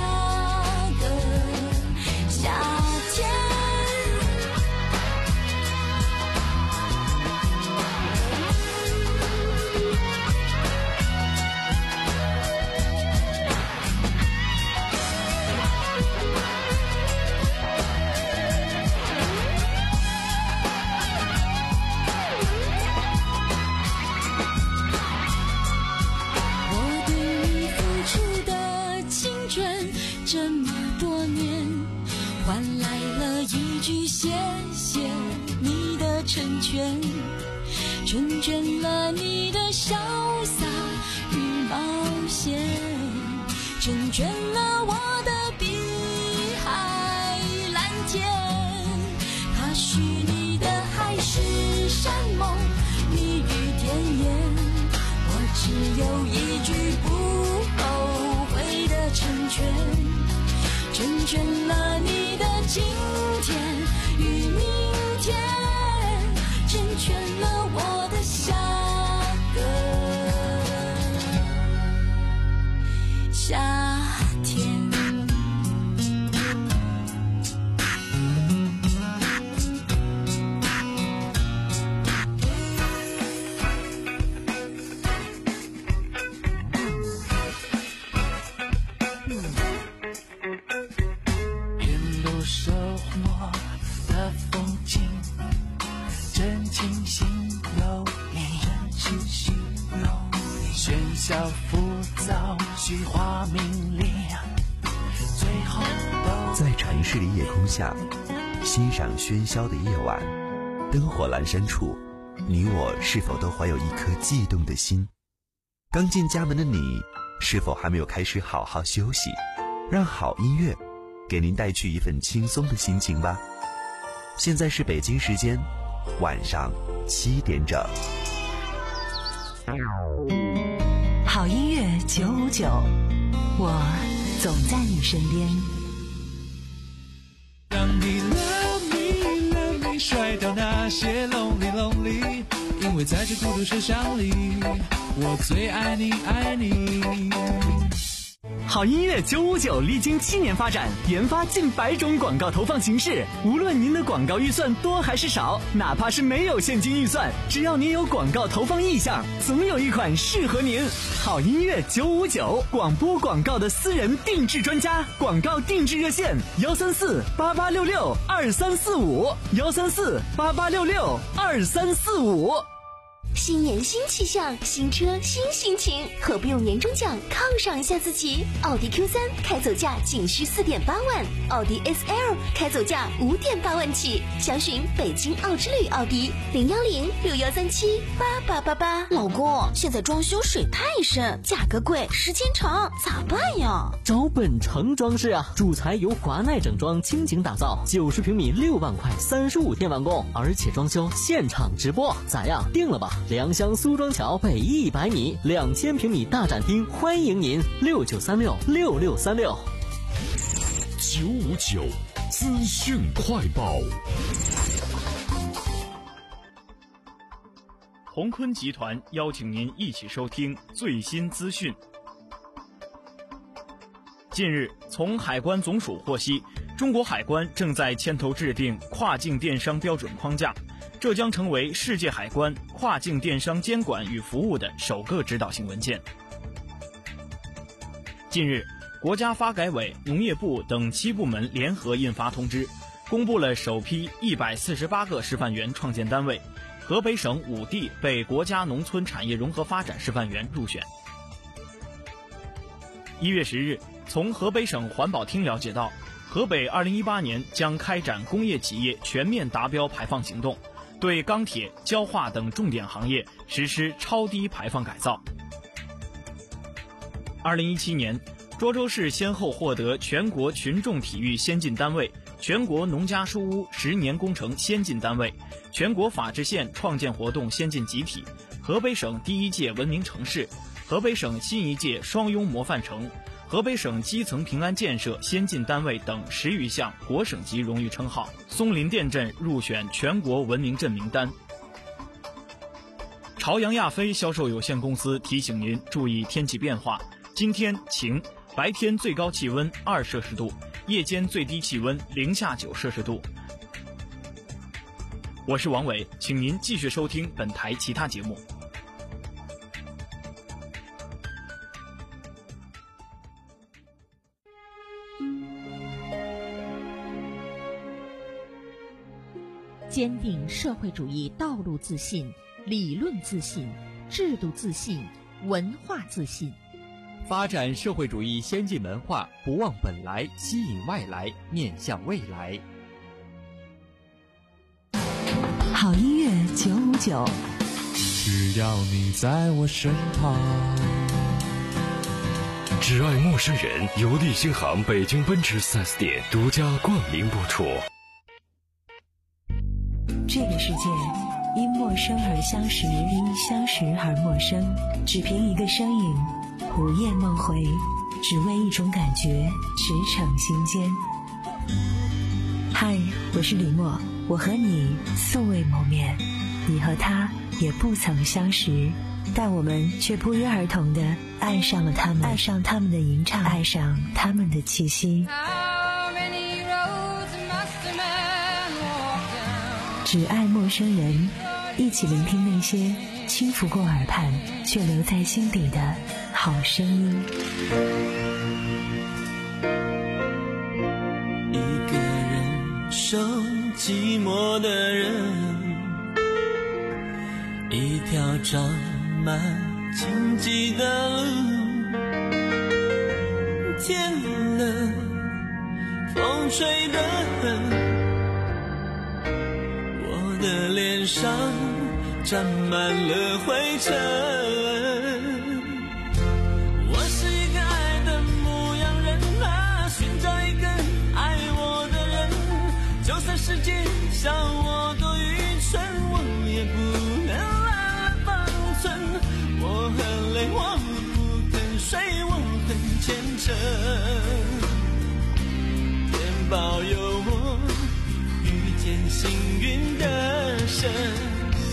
个夏天。我对你付出的青春这么多年，换来了一句谢谢你的成全，成全了你的潇洒与冒险，成全了我的碧海蓝天。他许你的海誓山盟，蜜语甜言，我只有一句不后悔的成全，成全了你的今天与明天，成全了我的下个夏天。 沿路收获的风景，真情形有理，真情形有理，喧嚣浮躁，虚华名利，最后都在城市的夜空下，欣赏喧嚣的夜晚， 灯火阑珊处，你我是否都怀有一颗悸动的心？刚进家门的你，是否还没有开始好好休息？让好音乐给您带去一份轻松的心情吧。现在是北京时间晚上七点整。 好音乐九五九，我总在你身边。 让你 love me love me 甩掉那些 lonely lonely， 因为在这孤独车厢里，我最爱你爱你。 好音乐九五九历经七年发展，研发近百种广告投放形式。无论您的广告预算多还是少，哪怕是没有现金预算，只要您有广告投放意向，总有一款适合您。好音乐九五九，广播广告的私人定制专家，广告定制热线：幺三四八八六六二三四五，幺三四八八六六二三四五。 新年新气象，新车新心情，何不用年终奖犒赏一下自己？奥迪 Q 三 开走价仅需四点八万，奥迪 S L 开走价五点八万起。详询北京奥之旅奥迪零幺零六幺三七八八八八。 老公，现在装修水太深，价格贵，时间长，咋办呀？ 找本城装饰啊，主材由华奈整装倾情打造，九十平米六万块，三十五天完工，而且装修现场直播，咋样？定了吧？良乡苏庄桥北一百米，两千平米大展厅，欢迎您六九三六六六三六。 九五九资讯快报。 鸿坤集团邀请您一起收听最新资讯。近日，从海关总署获悉，中国海关正在牵头制定跨境电商标准框架。这将成为世界海关跨境电商监管与服务的首个指导性文件。近日，国家发改委、农业部等七部门联合印发通知，公布了首批一百四十八个示范园创建单位，河北省五地被国家农村产业融合发展示范园入选。一月十日，从河北省环保厅了解到，河北二零一八年将开展工业企业全面达标排放行动，对钢铁、焦化等重点行业实施超低排放改造。二零一七年，涿州市先后获得全国群众体育先进单位、全国农家书屋十年工程先进单位、全国法治县创建活动先进集体、河北省第一届文明城市、河北省新一届双拥模范城、河北省基层平安建设先进单位等十余项国省级荣誉称号。松林店镇入选全国文明镇名单。朝阳亚飞销售有限公司提醒您注意天气变化，今天晴，白天最高气温二摄氏度，夜间最低气温零下九摄氏度。我是王伟，请您继续收听本台其他节目。 坚定社会主义道路自信，理论自信，制度自信，文化自信。 发展社会主义先进文化，不忘本来，吸引外来，面向未来。 好音乐九五九， 只要你在我身旁。 只爱陌生人由利星行北京奔驰 四 S 店独家冠名播出。 这个世界因陌生而相识，因相识而陌生，只凭一个身影，午夜梦回，只为一种感觉，驰骋心间。嗨，我是李默，我和你素未谋面，你和他也不曾相识，但我们却不约而同地爱上了他们，爱上他们的吟唱，爱上他们的气息。只爱陌生人，一起聆听那些轻拂过耳畔却留在心底的好声音。 一个人生寂寞的人，一条长满荆棘的路，天冷，风吹得很，我的脸上沾满了灰尘。我是一个爱的牧羊人啊，寻找一个爱我的人，就算世界笑我多愚蠢，我也不能懒懒放纵。我很累，我不肯睡，我很虔诚，天保佑我遇见幸运的神。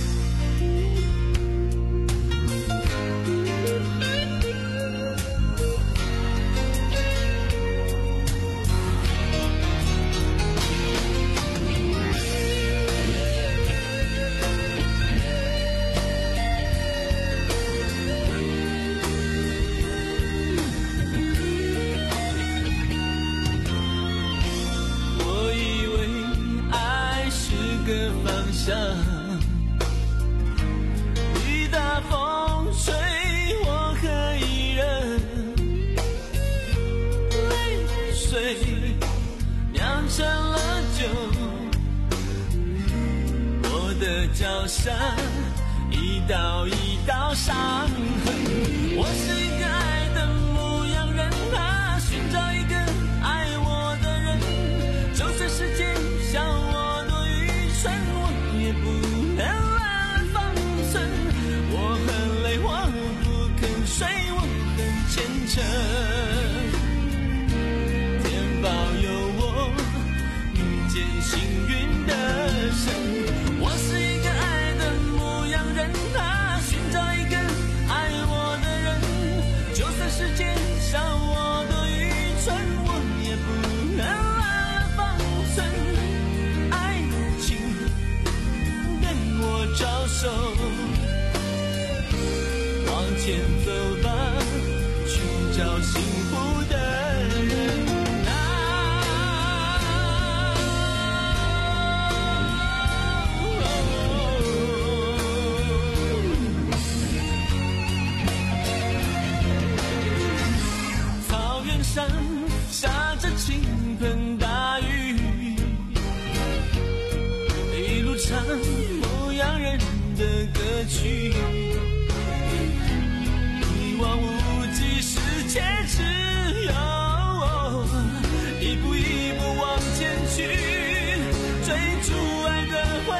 一大风吹，我可以忍，泪水酿成了酒，我的脚下一道一道伤痕。我是一个爱的牧羊人啊，寻找一个爱我的人，就算世界笑我多愚蠢，我也不能懒放纵。我很累，我不肯睡，我很虔诚，天保佑我遇见幸运的神。我是一个爱的牧羊人啊，寻找一个爱我的人，就算世界笑我多愚蠢，我也不能懒放纵。爱情跟我招手，往前走吧，去找幸福的人。草原上下着倾盆大雨，一路唱牧羊人的歌曲，一望无际世界只有我，一步一步往前去，追逐爱的回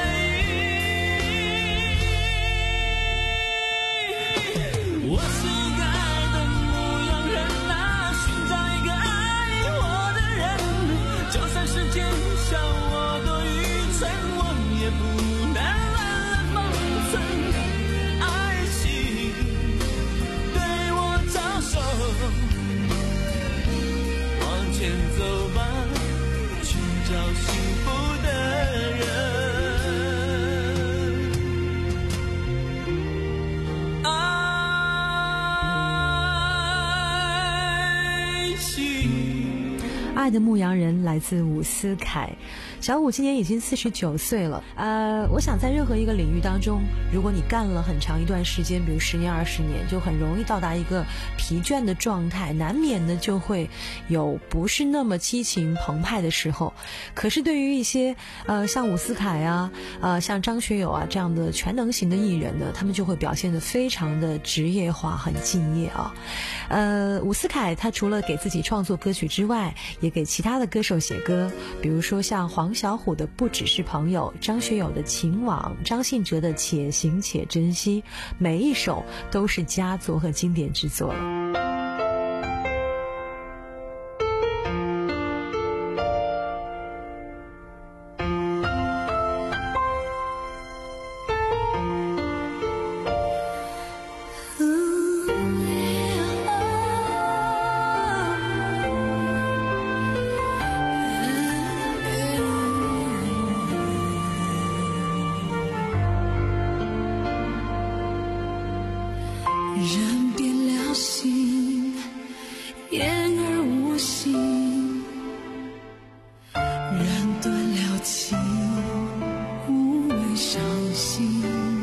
忆。我是一个爱的牧羊人啊，寻找一个爱我的人，就算世界笑我多愚蠢，我也不能懒懒放纵。爱情对我招手，往前走吧，去找幸福的人。 爱的牧羊人来自伍思凯。小伍今年已经四十九岁了。呃，我想在任何一个领域当中，如果你干了很长一段时间，比如十年、二十年，就很容易到达一个疲倦的状态，难免的就会有不是那么激情澎湃的时候。可是对于一些呃像伍思凯啊、呃像张学友啊这样的全能型的艺人呢，他们就会表现得非常的职业化，很敬业啊。呃，伍思凯他除了给自己创作歌曲之外，也给其他的歌手写歌，比如说像黄小琥的《不只是朋友》，张学友的《情网》，张信哲的《且行且珍惜》，每一首都是佳作和经典之作了。 人变了心，言而无信，人断了情，无谓伤心。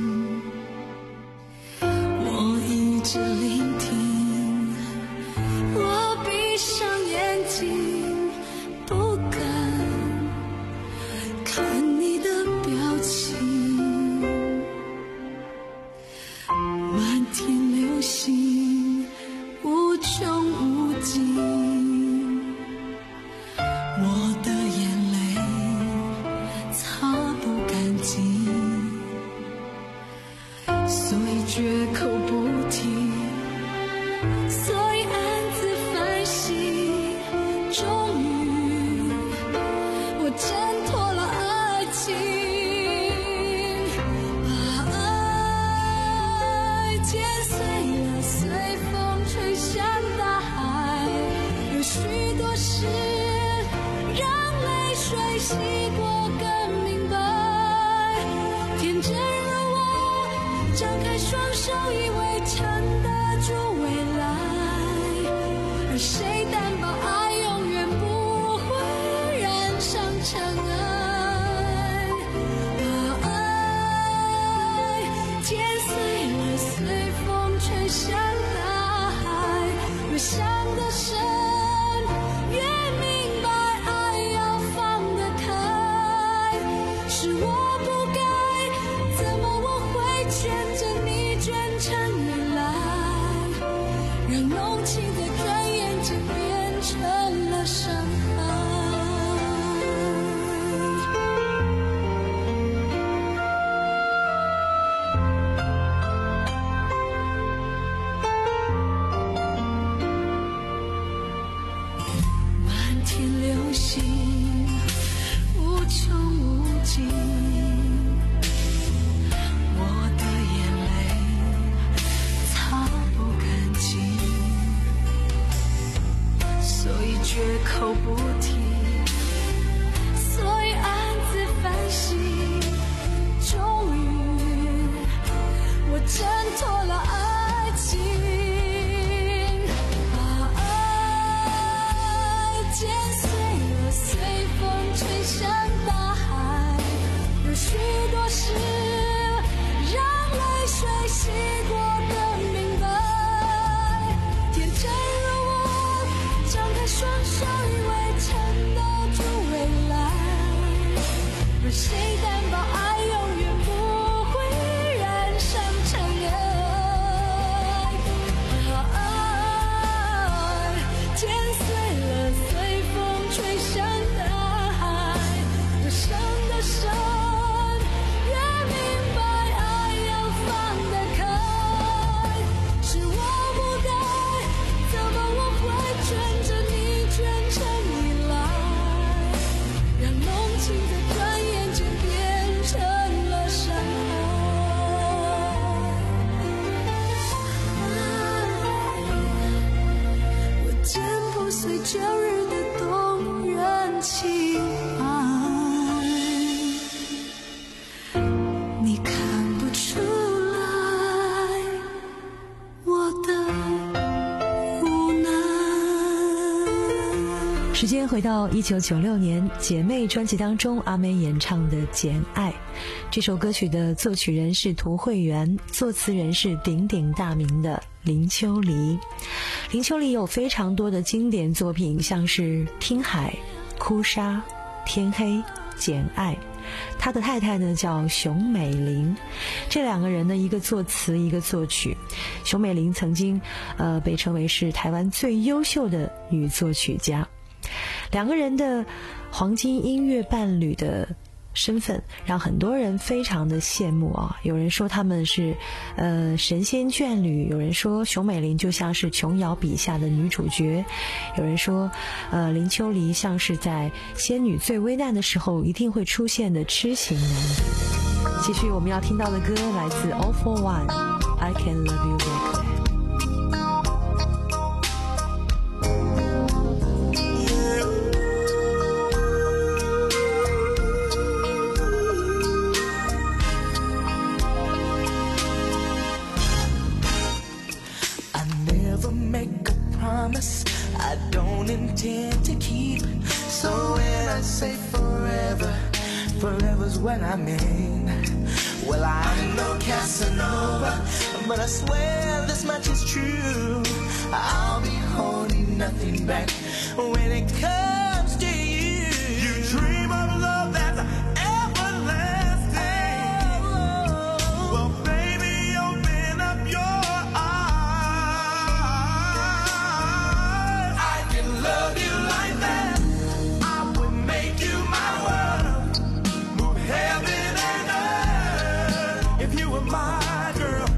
我一直聆听，我闭上眼睛，不敢看你的表情。 所以绝口不提，所以暗自反省。终于，我挣脱了爱情。把爱剪碎了，随风吹向大海。有许多事，让泪水洗过更明白。天真的我，张开双手，以为撑得住未来。而谁担保爱永远不会染上尘埃？把爱剪碎了，随风吹向大海。越想得深，越明白爱要放得开。是我不该，怎么我会牵着你卷成依赖，让浓情在转眼间变成了伤害。满天流星，无穷无尽，我的眼泪擦不干净，所以绝口不提，所以暗自反省。终于，我挣脱了爱情。把爱剪碎了，随风吹向大海。有许多事，让泪水洗过更明白。天真的我，张开双手，以为撑得住未来。而谁担保爱永远不会染上尘埃？把爱剪碎了，随风吹向大海。越伤得深，越明白爱要放得开。是我不该，怎么我会卷着你卷成依赖，让浓情在转眼间变成了伤害。我剪不碎旧日的动人情爱，你看不出来我的无奈。 时间回到一九九六年，姐妹专辑当中，阿妹演唱的《简爱》这首歌曲的作曲人是涂惠源，作词人是鼎鼎大名的林秋离。林秋离有非常多的经典作品，像是《听海》、《哭砂》、《天黑》、《简爱》。他的太太呢叫熊美玲，这两个人呢，一个作词，一个作曲。熊美玲曾经呃被称为是台湾最优秀的女作曲家。两个人的黄金音乐伴侣的身份让很多人非常的羡慕啊！有人说他们是呃神仙眷侣，有人说熊美玲就像是琼瑶笔下的女主角，有人说呃林秋离像是在仙女最危难的时候一定会出现的痴情男子。继续我们要听到的歌来自 All for One I Can Love You Back。 I don't intend to keep. So when I say forever, forever's what I mean. Well, I'm no Casanova, but I swear this much is true. I'll be holding nothing back when it comes to you. You dream of love that's everlasting. Well, baby, open up your eyes. I can love you like that. I would make you my world. Move heaven and earth if you were my girl.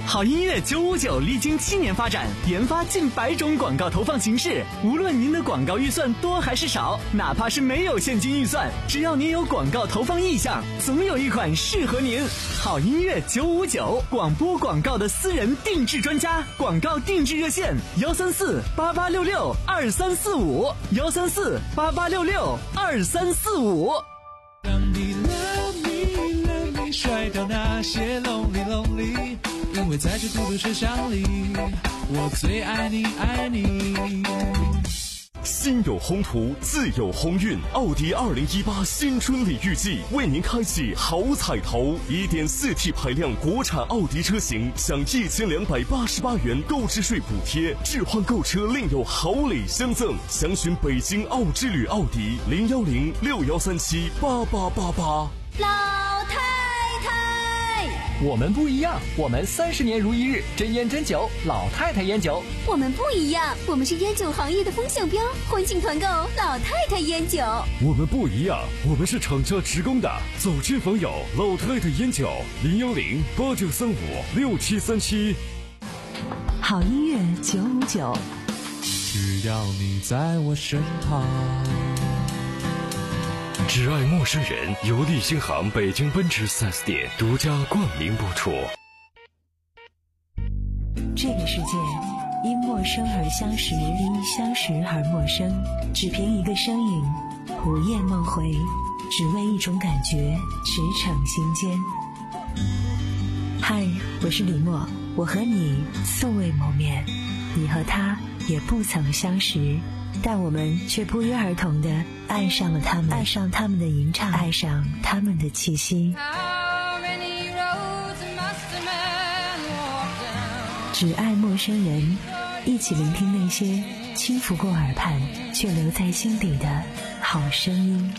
好音乐九五九历经七年发展，研发近百种广告投放形式。无论您的广告预算多还是少，哪怕是没有现金预算，只要您有广告投放意向，总有一款适合您。好音乐九五九，广播广告的私人定制专家，广告定制热线：幺三四八八六六二三四五，幺三四八八六六二三四五。 当你 love me love me 甩掉那些 lonely lonely， 因为在这孤独车厢里，我最爱你爱你。 心有宏图，自有鸿运。奥迪二零一八新春礼遇季为您开启好彩头， 一点四 T 排量国产奥迪车型享一千两百八十八元购置税补贴，置换购车另有好礼相赠。详询北京奥之旅奥迪零幺零六幺三七八八八八。 老太太， 我们不一样，我们三十年如一日，真烟真酒，老太太烟酒。 我们不一样，我们是烟酒行业的风向标，欢庆团购老太太烟酒。 我们不一样，我们是厂家职工的，走亲访友，老太太烟酒零幺零八九三五六七三七。 好音乐九五九， 只要你在我身旁。 只爱陌生人由利星行北京奔驰 四 S 店独家冠名播出。 这个世界因陌生而相识，因相识而陌生，只凭一个身影，午夜梦回，只为一种感觉，驰骋心间。嗨，我是李默，我和你素未谋面，你和他也不曾相识，但我们却不约而同地爱上了他们，爱上他们的吟唱，爱上他们的气息。只爱陌生人，一起聆听那些轻拂过耳畔却留在心底的好声音。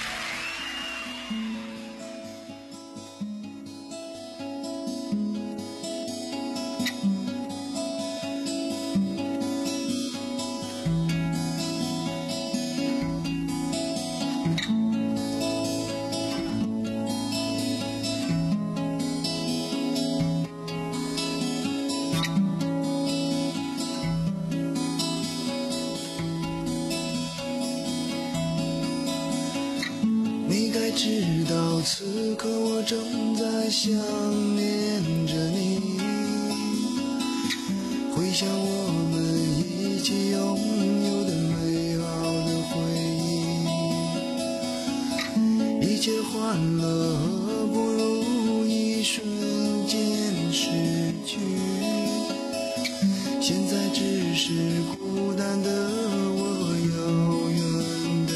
知道此刻我正在想念着你，回想我们一起拥有的美好的回忆，一切欢乐不如一瞬间逝去，现在只是孤单的我遥远的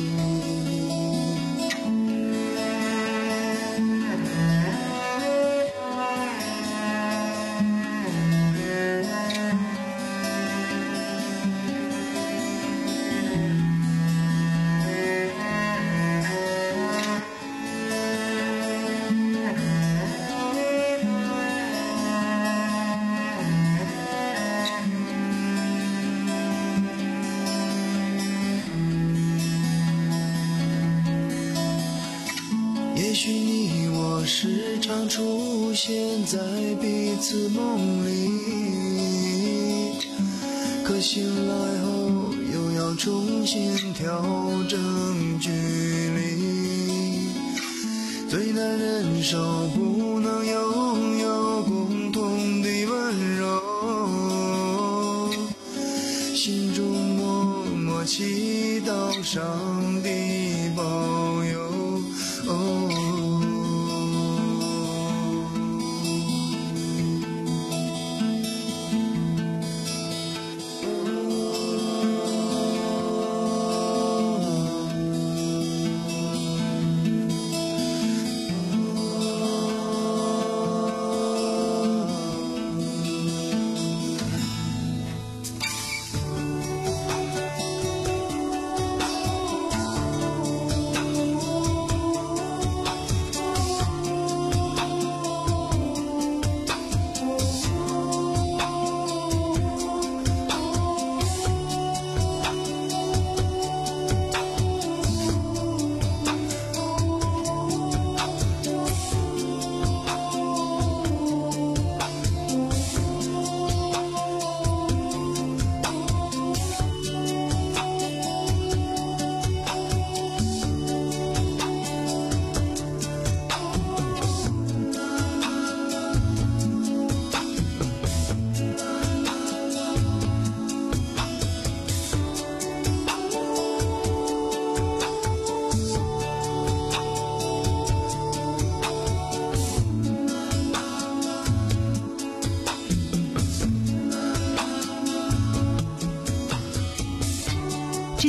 也许你我时常出现在彼此梦里，可醒来后又要重新调整距离，最难忍受不能拥有共同的温柔，心中默默祈祷上帝保佑。哦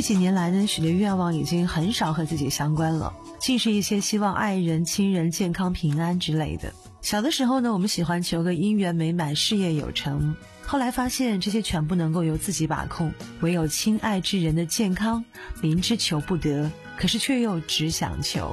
几年来呢，许的愿望已经很少和自己相关了，尽是一些希望爱人、亲人健康平安之类的。小的时候呢，我们喜欢求个姻缘美满、事业有成，后来发现这些全不能够由自己把控，唯有亲爱之人的健康，明知求不得，可是却又只想求。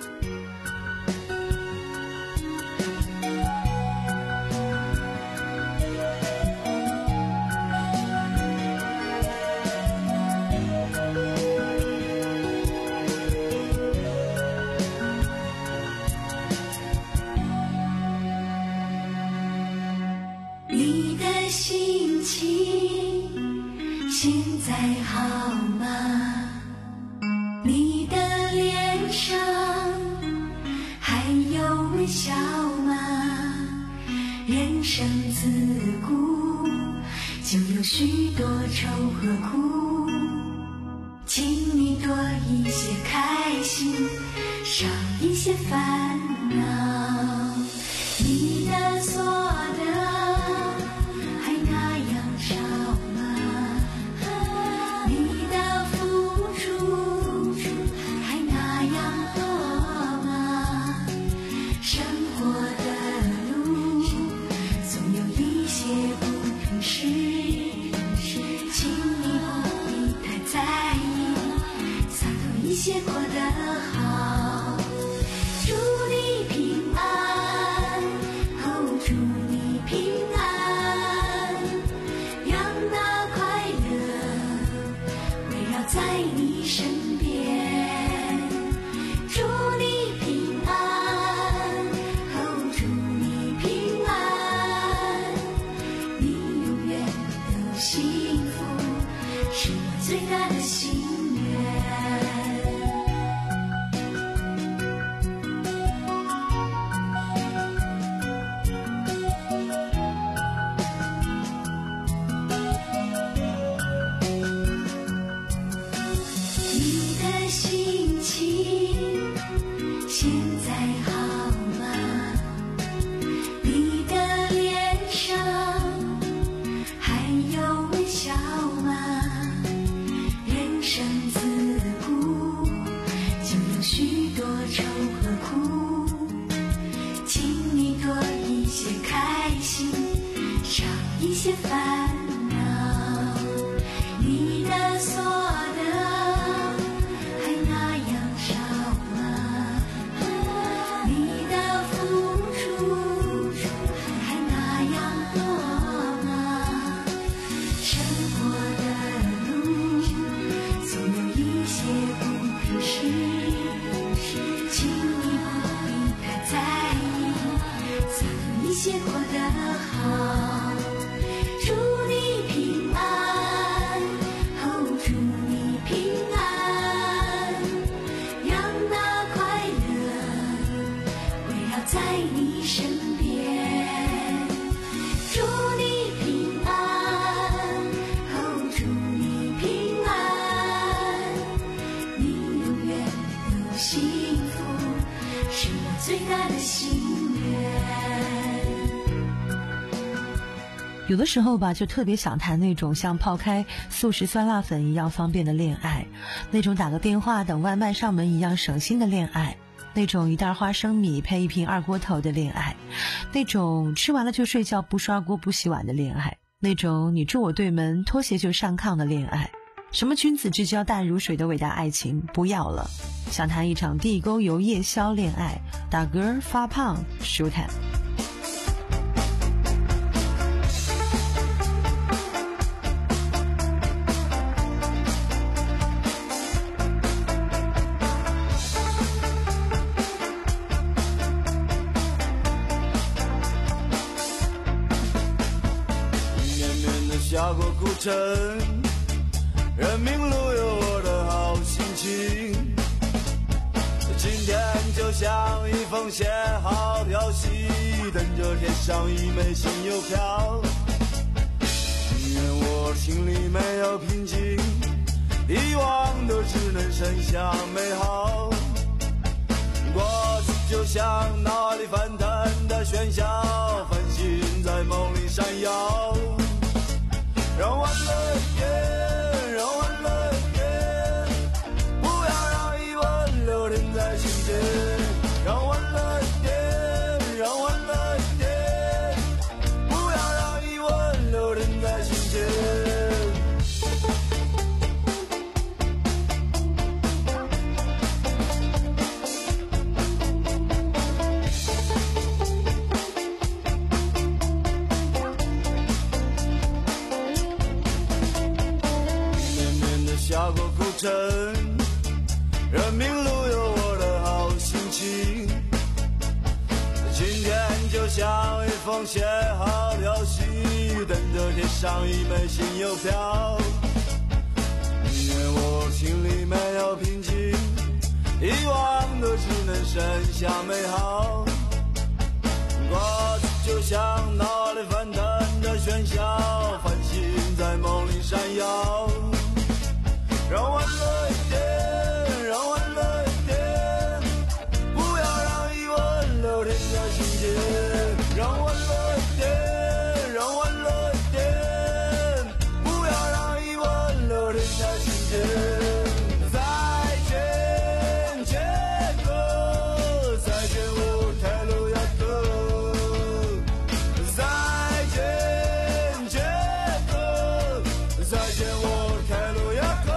你的心情现在好吗？你的脸上还有微笑吗？人生自古就有许多愁和苦，请你多一些开心，少一些烦恼。你的所得还那样少吗？你的付出还那样多吗？生活的路总有一些不平事，请你不必太在意，洒脱一些过得好。祝你平安，哦，祝你平安，让那快乐围绕在你身边。祝你平安，哦，祝你平安，你永远都幸福，是我最大的心愿。你的心情现在好吗？你的脸上还有微笑吗？人生自古就有许多愁和苦，请你多一些开心，少一些烦恼。你的所得还那样少吗？你的付出还那样多吗？生活的路总有一些不平事，请你不必太在意，洒脱一些过得好。祝你平安，哦，祝你平安，让那快乐围绕在你身边。祝你平安，哦，祝你平安，你永远都幸福，是我最大的心愿。 有的时候吧，就特别想谈那种像泡开速食酸辣粉一样方便的恋爱，那种打个电话等外卖上门一样省心的恋爱，那种一袋花生米配一瓶二锅头的恋爱，那种吃完了就睡觉不刷锅不洗碗的恋爱，那种你住我对门脱鞋就上炕的恋爱。什么君子之交淡如水的伟大爱情不要了，想谈一场地沟油夜宵恋爱，打嗝发胖舒坦。 下过古城，人民路有我的好心情。今天就像一封写好消息，等着贴上一枚新邮票。宁愿我心里没有平静，遗忘的只能剩下美好。过去就像脑海里翻腾的喧嚣，繁星在梦里闪耀。让欢乐夜，让欢乐夜， 生命路有我的好心情。今天就像一封写好的消息，等着贴上一枚新邮票。因为我心里没有平静，遗忘的只能剩下美好。过去就像脑里翻腾的喧嚣，繁星在梦里闪耀。让欢乐一点，让欢乐一点，不要让疑问留停在心间。让欢乐一点，让欢乐一点，不要让疑问留停在心间。再见，杰克，再见我泰鲁亚克。再见，杰克，再见我泰鲁亚克。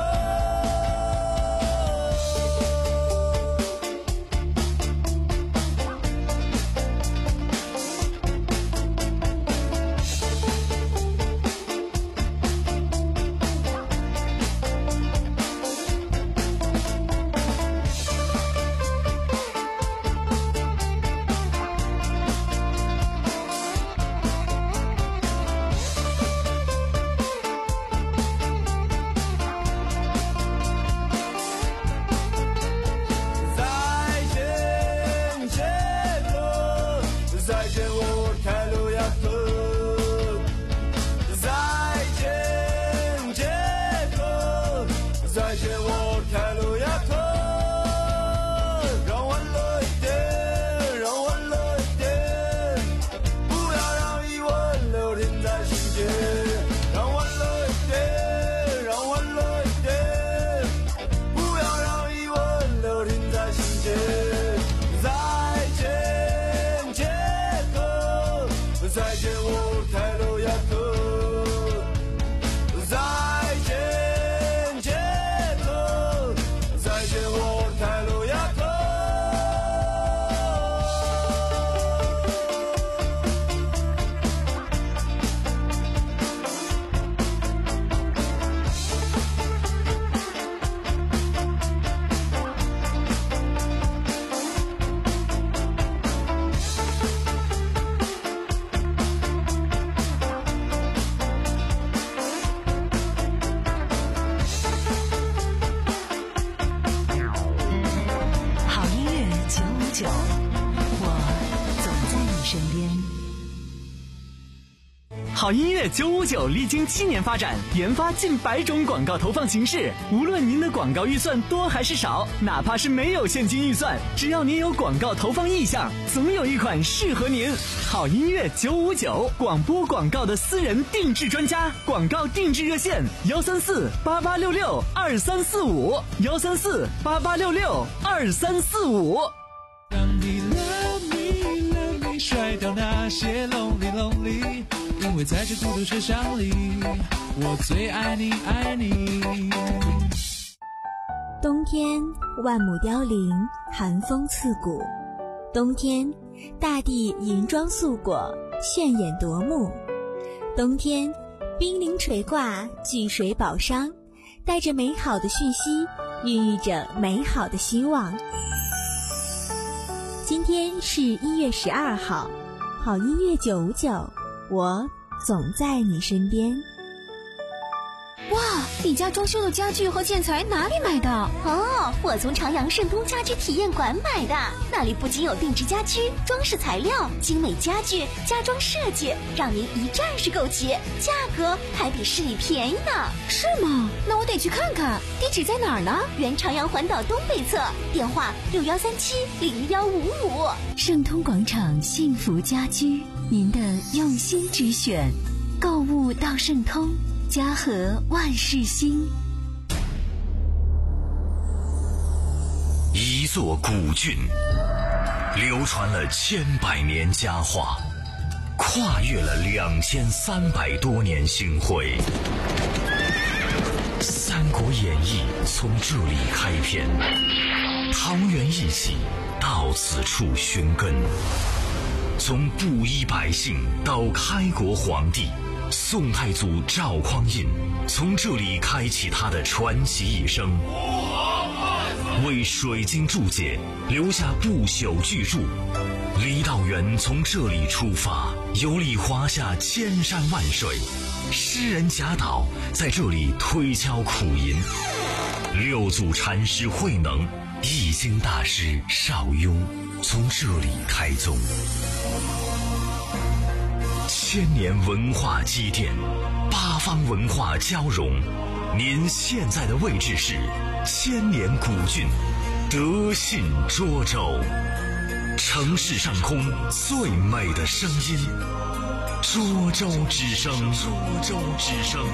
好音乐九五九历经七年发展，研发近百种广告投放形式。无论您的广告预算多还是少，哪怕是没有现金预算，只要您有广告投放意向，总有一款适合您。好音乐九五九，广播广告的私人定制专家，广告定制热线：幺三四八八六六二三四五，幺三四八八六六二三四五。 让你 love me love me 甩掉那些 lonely lonely， 因为在这孤独车厢里，我最爱你爱你。 冬天万亩凋零，寒风刺骨。冬天大地银装素裹，炫眼夺目。冬天冰凌垂挂，聚水宝商，带着美好的讯息，孕育着美好的希望。今天是一月十二号，好音乐九五九，我总在你身边。 哇，你家装修的家具和建材哪里买的？ 哦，我从长阳盛通家居体验馆买的，那里不仅有定制家居、装饰材料、精美家具、家装设计，让您一站式购齐，价格还比市里便宜呢。 是吗？那我得去看看，地址在哪儿呢？ 原长阳环岛东北侧，电话六幺三七零幺五五。 盛通广场幸福家居，您的用心之选，购物到盛通。家和万事兴。 一座古郡，流传了千百年佳话，跨越了两千三百多年星辉。《三国演义》从这里开篇，桃园一起到此处寻根，从布衣百姓到开国皇帝。宋太祖赵匡胤从这里开启他的传奇一生。 为水晶注解，留下不朽巨著。李道元从这里出发，游历华夏千山万水，诗人贾岛在这里推敲苦吟，六祖禅师慧能、易经大师邵雍从这里开宗。千年文化积淀，八方文化交融。您现在的位置是千年古郡德信涿州，城市上空最美的声音，涿州之声。涿州之声。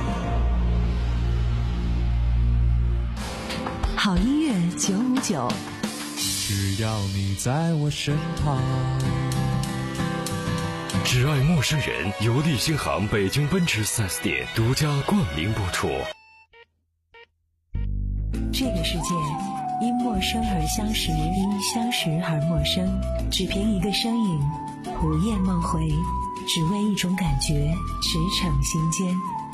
好音乐九五九， 只要你在我身旁。 只爱陌生人由利星行北京奔驰 四 S 店独家冠名播出。 这个世界因陌生而相识，因相识而陌生，只凭一个身影，午夜梦回，只为一种感觉，驰骋心间。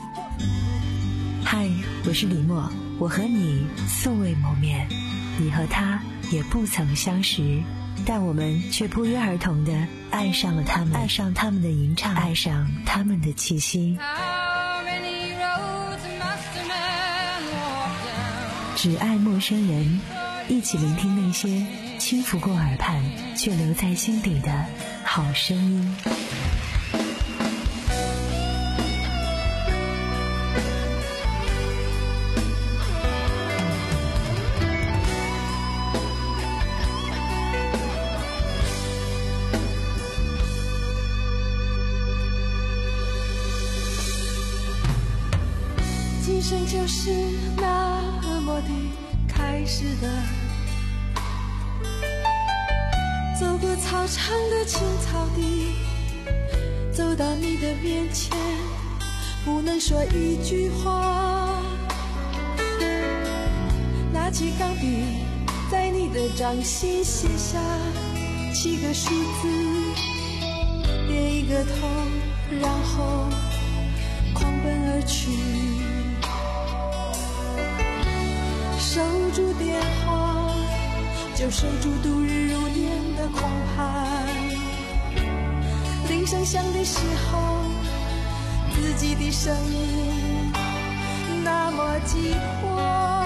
嗨，我是李默，我和你素未谋面，你和他也不曾相识，但我们却不约而同地爱上了他们，爱上他们的吟唱，爱上他们的气息。只爱陌生人，一起聆听那些轻拂过耳畔却留在心底的好声音。 今生就是那么的开始的，走过操场的青草地，走到你的面前，不能说一句话，拿起钢笔在你的掌心写下七个数字，点一个头，然后狂奔而去，守住电话，就守住度日如年的狂欢。铃声响的时候，自己的声音那么急迫。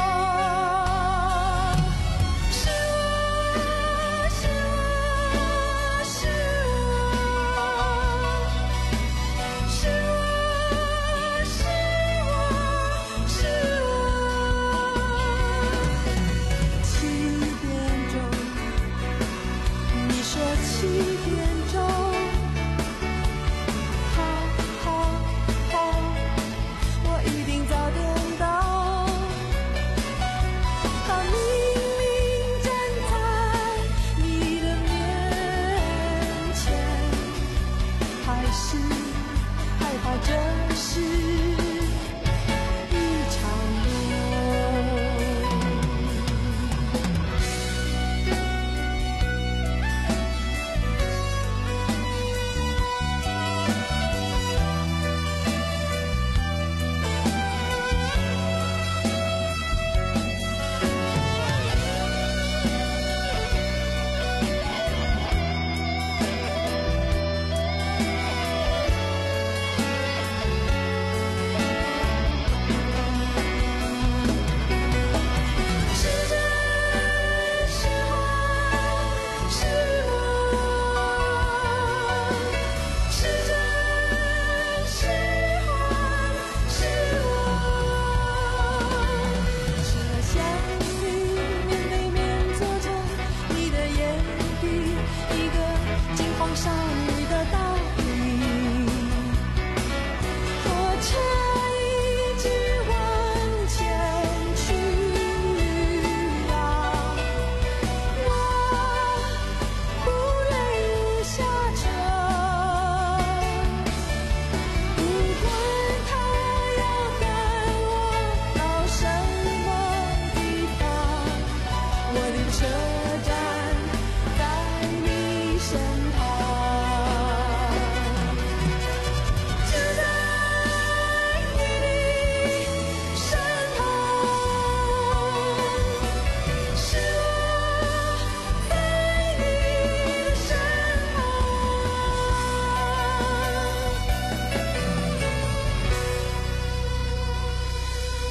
是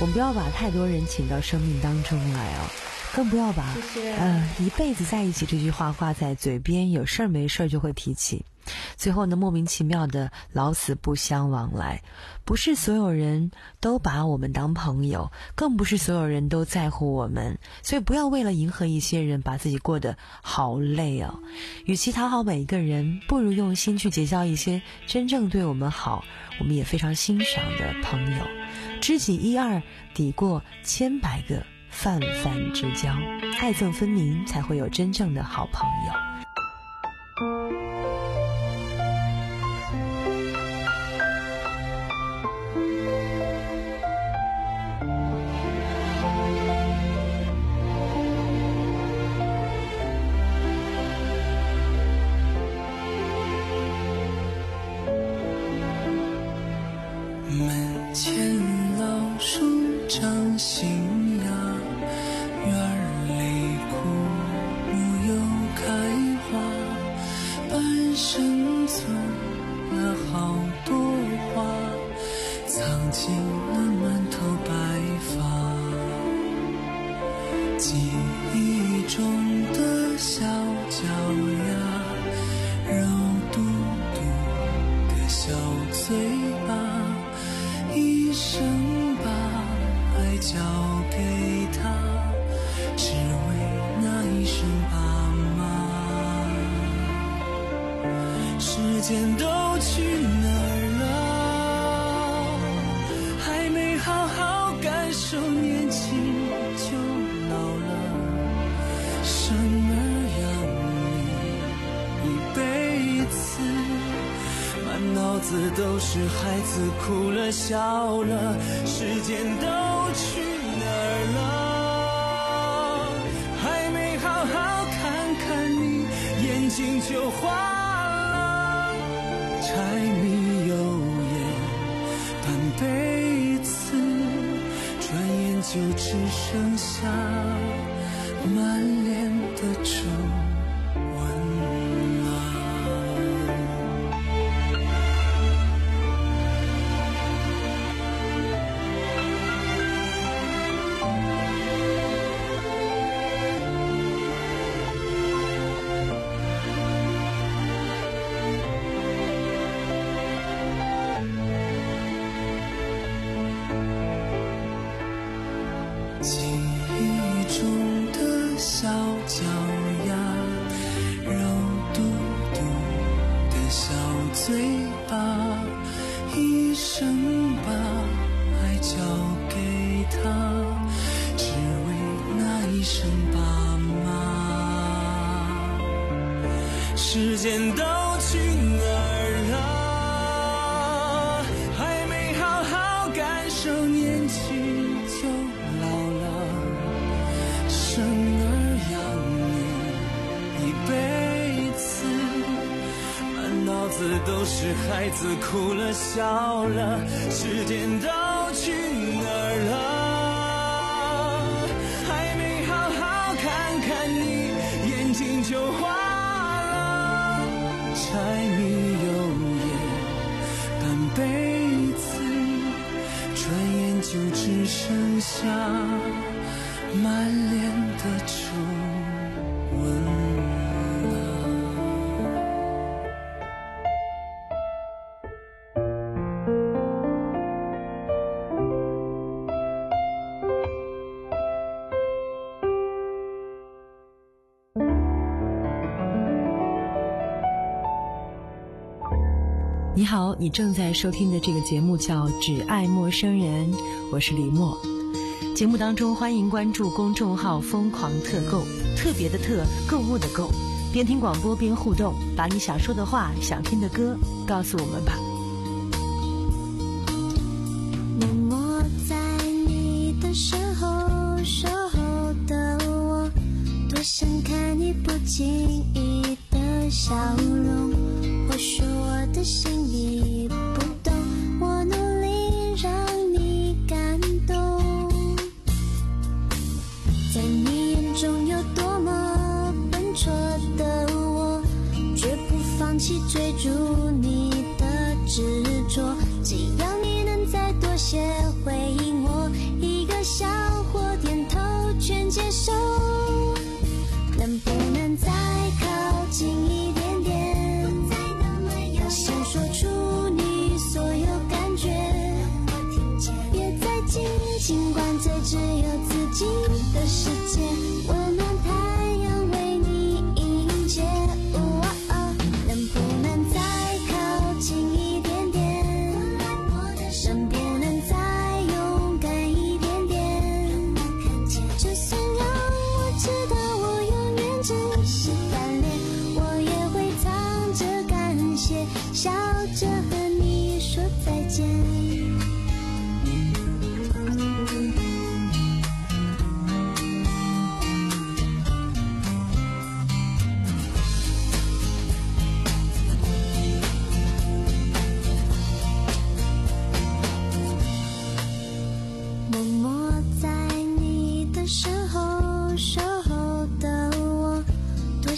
们不要把太多人请到生命当中来啊，更不要把呃一辈子在一起这句话挂在嘴边，有事儿没事儿就会提起，最后呢莫名其妙的老死不相往来。不是所有人都把我们当朋友，更不是所有人都在乎我们，所以不要为了迎合一些人把自己过得好累哦。与其讨好每一个人，不如用心去结交一些真正对我们好，我们也非常欣赏的朋友。知己一二抵过千百个泛泛之交，爱憎分明，才会有真正的好朋友。 门前老树长新芽，院里枯木又开花，半生存了好多话，藏进了满头白发。记忆中的小脚丫，肉嘟嘟的小嘴巴，一生把爱交给他，只为那一声爸妈。时间都去哪儿了？还没好好感受年轻就老了。生儿养女一辈子，满脑子都是孩子哭了笑了，时间都去哪儿了？还没好好看看你，眼睛就花了。柴米油盐半辈子，转眼就只剩下满脸的皱纹了。记忆中的小脚丫，肉嘟嘟的小嘴巴，一生把爱交给他，只为那一声爸妈。时间都去哪儿了？还没好好感受年轻就老了。生儿养女一辈子，满脑子都是孩子哭了笑了，时间都去哪儿了？还没好好看看你，眼睛就花了。柴米油盐半辈子，转眼就只剩下满脸的皱纹了。 你好，你正在收听的这个节目叫《只爱陌生人》，我是李默。节目当中欢迎关注公众号疯狂特购，特别的特，购物的购，边听广播边互动，把你想说的话，想听的歌告诉我们吧。 默默在你的身后守候的我，多想看你不经意的笑容。或许我的心里不懂，我努力让你感动。在你眼中有多么笨拙的我，绝不放弃追逐你的执着。只要你能再多些回应我，一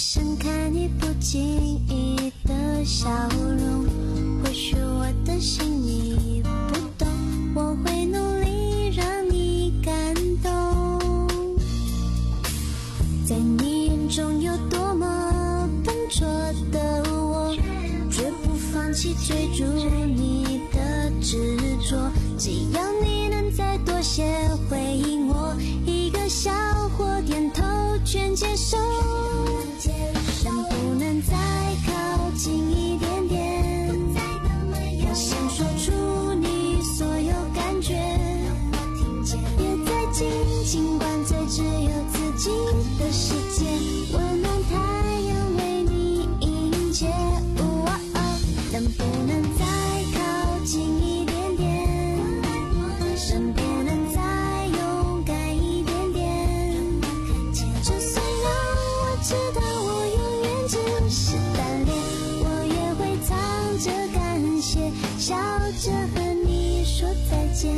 想看你不经意的笑容，或许我的心你不懂，我会努力让你感动。在你眼中有多么笨拙的我，绝不放弃追逐你的执着，只要你能再多些回应我，一个笑或点头全接受。能不能再靠近一点点，我想说出你所有感觉，别再紧紧灌醉只有自己的世界，温暖太阳为你迎接。哦哦，能不能再靠近一点点，能不能再勇敢一点点，就算让我知道我永远只是单恋，我也会藏着感谢，笑着和你说再见。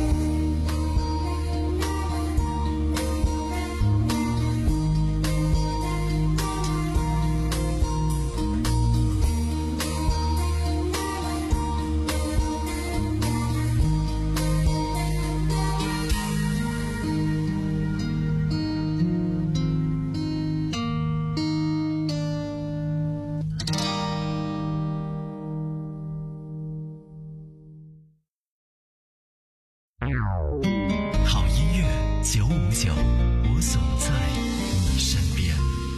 好音乐九五九，我总在你身边。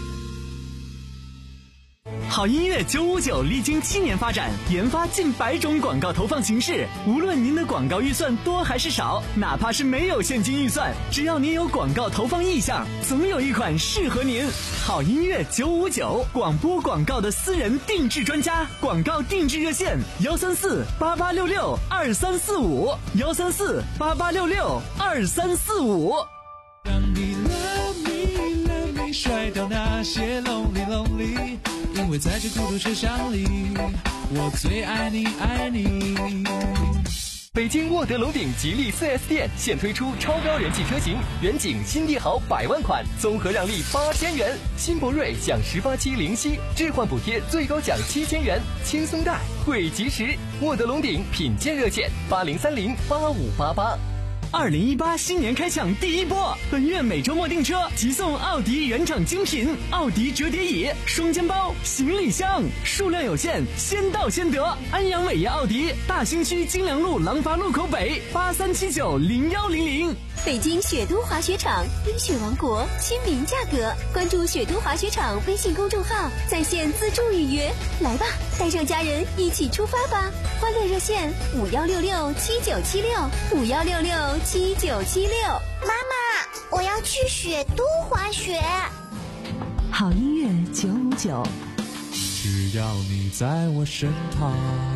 好音乐九五九历经七年发展，研发近百种广告投放形式。无论您的广告预算多还是少，哪怕是没有现金预算，只要您有广告投放意向，总有一款适合您。好音乐九五九，广播广告的私人定制专家，广告定制热线：幺三四八八六六二三四五，幺三四八八六六二三四五。 让你 love me love me 甩掉那些 lonely lonely， 因为在这孤独车厢里，我最爱你爱你。 北京沃德龙鼎吉利 四 S 店现推出超高人气车型，远景新帝豪百万款，综合让利八千元；新博瑞享十八期零息，置换补贴最高奖七千元，轻松贷惠及时。沃德龙鼎品鉴热线：八零三零八五八八。 二零一八新年开抢第一波，本月每周末订车即送奥迪原厂精品奥迪折叠椅、双肩包、行李箱，数量有限，先到先得。安阳伟业奥迪大兴区金良路廊坊路口北八三七九零幺零零。 北京雪都滑雪场，冰雪王国，亲民价格。关注雪都滑雪场微信公众号，在线自助预约。来吧，带上家人一起出发吧！欢乐热线：五幺六六七九七六，五幺六六七九七六。 妈妈，我要去雪都滑雪。 好音乐九五九， 只要你在我身旁。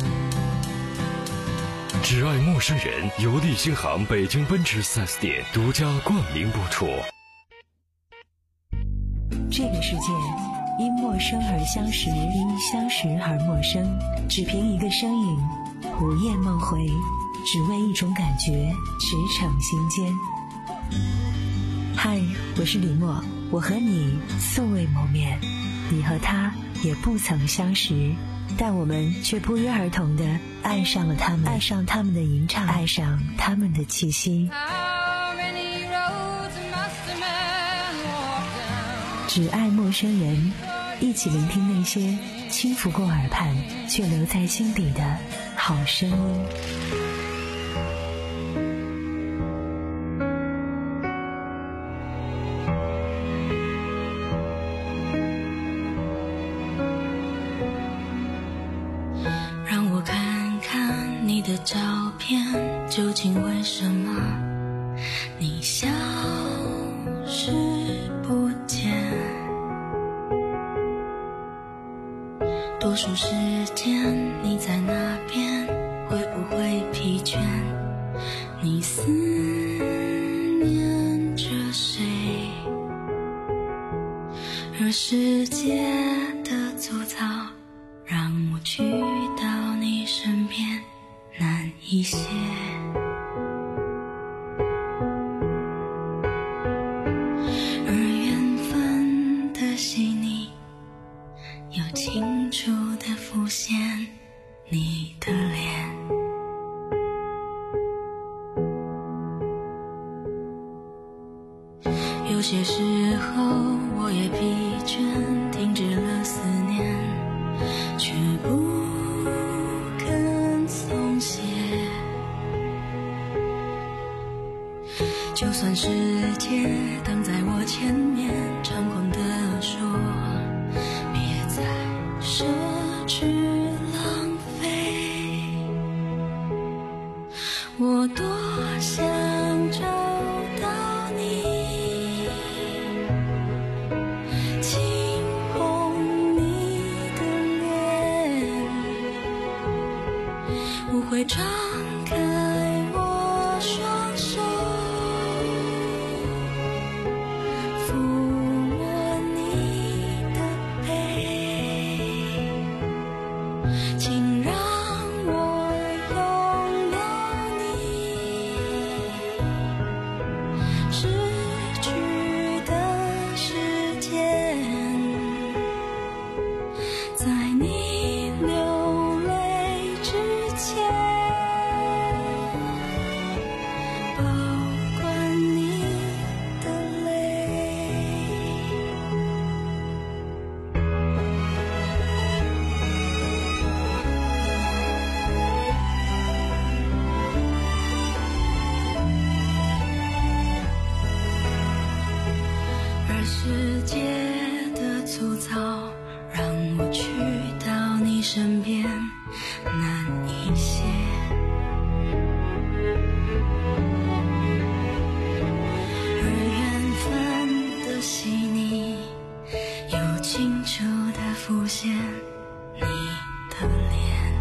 只爱陌生人，由利星行北京奔驰 四 S 店独家冠名播出。 这个世界因陌生而相识，因相识而陌生，只凭一个身影，午夜梦回，只为一种感觉，驰骋心间。嗨，我是李默，我和你素未谋面，你和他也不曾相识，但我们却不约而同地爱上了他们，爱上他们的吟唱，爱上他们的气息。只爱陌生人，一起聆听那些轻拂过耳畔却留在心底的好声音。 让我看看你的照片，究竟为什么你消失不见？多数时间你在那边，会不会疲倦？你思念着谁？而世界的粗糙让我去到你身边难一些。而缘分的细腻又清楚地浮现你的脸。有些时候我也疲倦，停止了思念，却不肯松懈。就算世界挡在我前面，猖狂地说别再奢侈浪费，我多想找到你，轻捧你的脸，我会张开我双手，抚摸你的背，请让我拥有你，失去的时间，在你流泪之前，保管你的泪。而世界的粗糙，让我去到你身边难一些。而缘分的细腻，又清楚地浮现你的脸。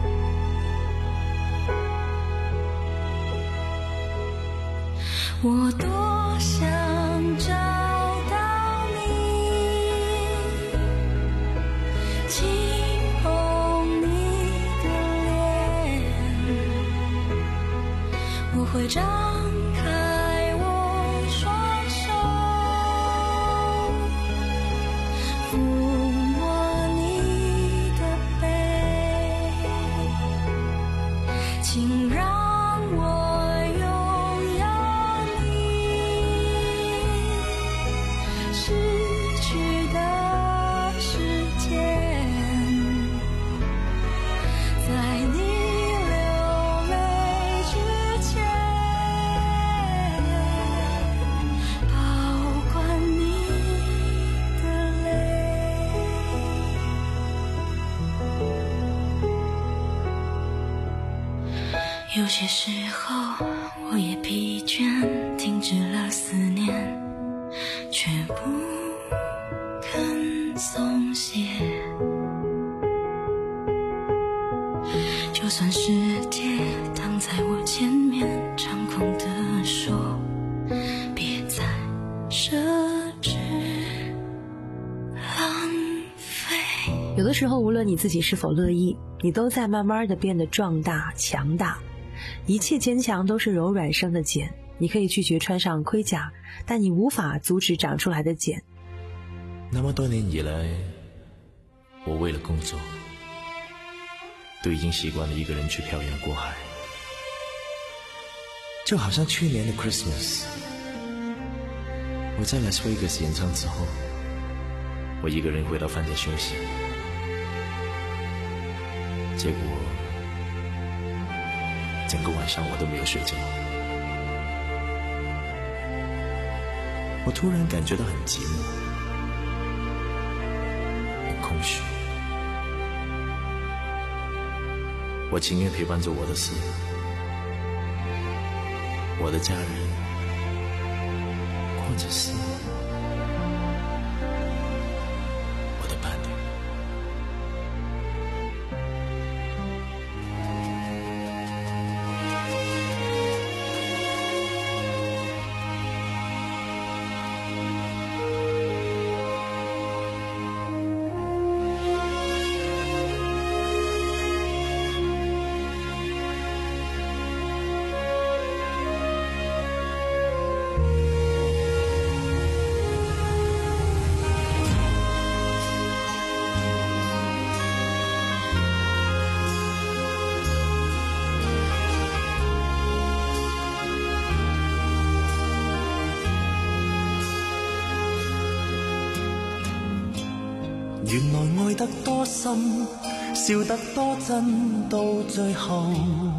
我多想找到你，轻捧你的脸，我会张开我双手，抚摸你的背，请让我拥有你，失去的时间，在你流泪之前，保管你的泪。有些时候我也疲倦，停止了思念，却不肯松懈。就算世界挡在我前面，猖狂地说别再奢侈浪费。 有的时候，无论你自己是否乐意，你都在慢慢的变得壮大强大。一切坚强都是柔软生的茧，你可以拒绝穿上盔甲，但你无法阻止长出来的茧。 那么多年以来，我为了工作，都已经习惯了一个人去漂洋过海。就好像去年的 Christmas， 我在 Las Vegas 演唱之后，我一个人回到饭店休息，结果整个晚上我都没有睡觉。我突然感觉到很寂寞，很空虚。我情愿陪伴着我的事，我的家人，或者是我的伴侣。 原來愛得多深，笑得多真，到最後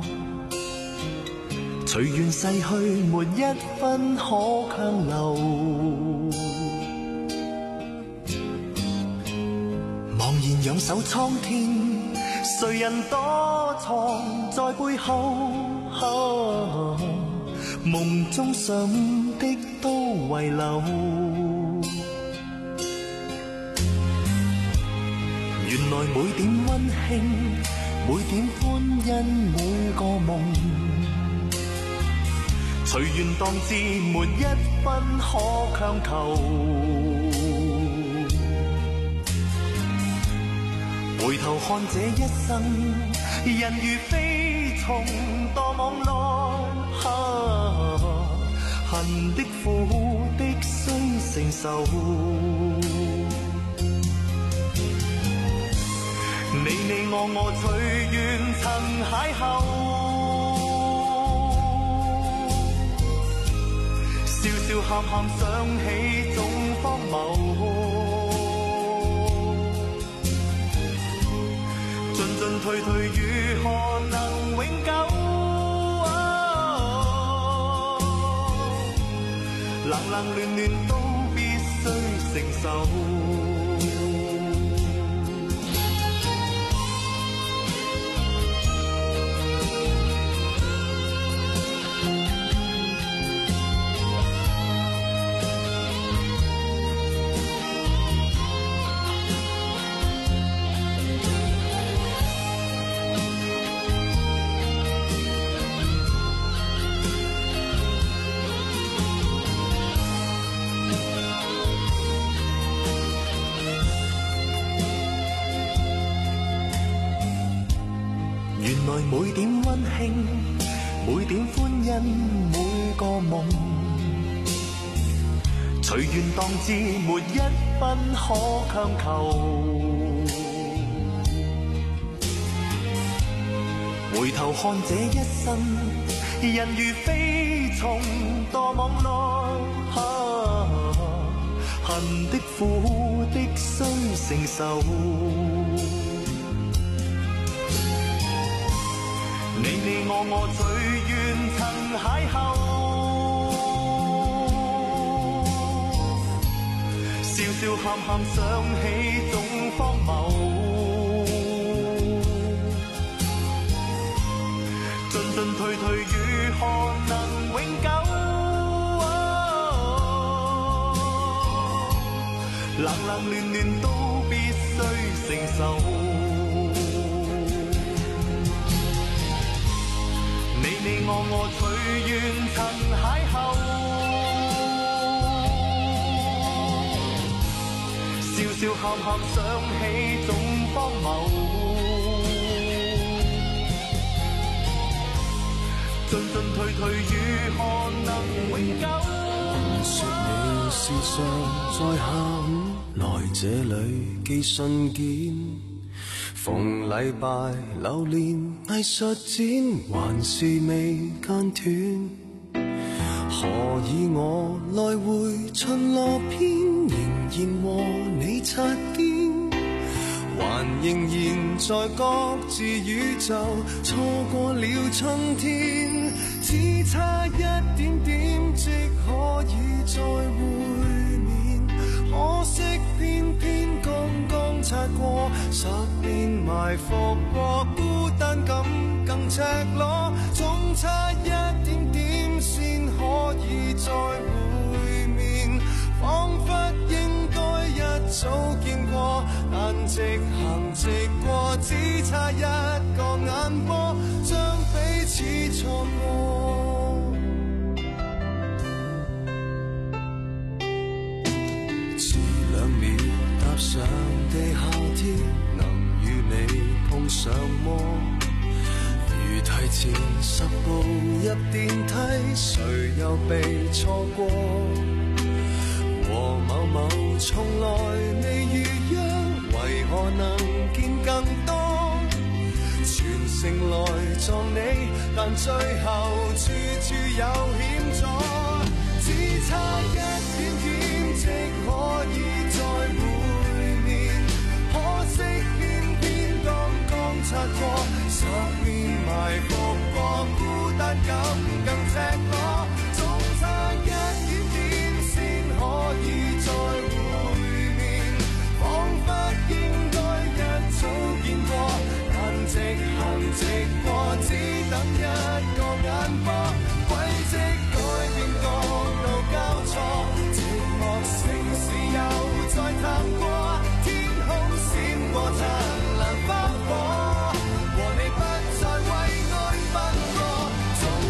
隨緣逝去，沒一分可強留。茫然仰首蒼天，誰人躲藏在背後？啊，夢中想的都遺留。原來每點溫馨，每點歡欣，每個夢，隨緣當至，沒一分可強求。回頭看這一生，人如飛蟲墮網內，啊，恨的苦的須承受。你你我我隨緣曾邂逅，笑笑喊喊想起總荒謬，進進退退如何能永久？冷冷暖暖都必須承受。每點溫馨，每點歡欣，每個夢，隨緣當至，沒一分可強求。回頭看這一生，人如飛蟲墮網內，啊，恨的苦的須承受。你你我我隨緣曾邂逅，笑笑喊喊想起總荒謬，進進退退如何能永久？冷冷暖暖都必須承受。你我我隨緣曾邂逅，笑笑喊喊想起總荒謬，進進退退如何能永久？ 說你是常在下午來這裡寄信件，逢禮拜流連藝術展，還是未間斷。何以我來回巡邏篇，仍然和你擦肩，還仍然在各自宇宙，錯過了春天，只差一點點即可以再會面，可惜偏偏剛剛擦過十年，埋伏過孤單感更赤裸，總差一點點先可以再會面，彷彿應該一早見過，但直行直過，只差一個眼波，將彼此錯過。遲兩秒踏上地下鐵，能與你碰上麼？如提前十步入電梯，誰又被錯過？和某某從來未預約，為何能見更多？全城來撞你，但最後處處有險。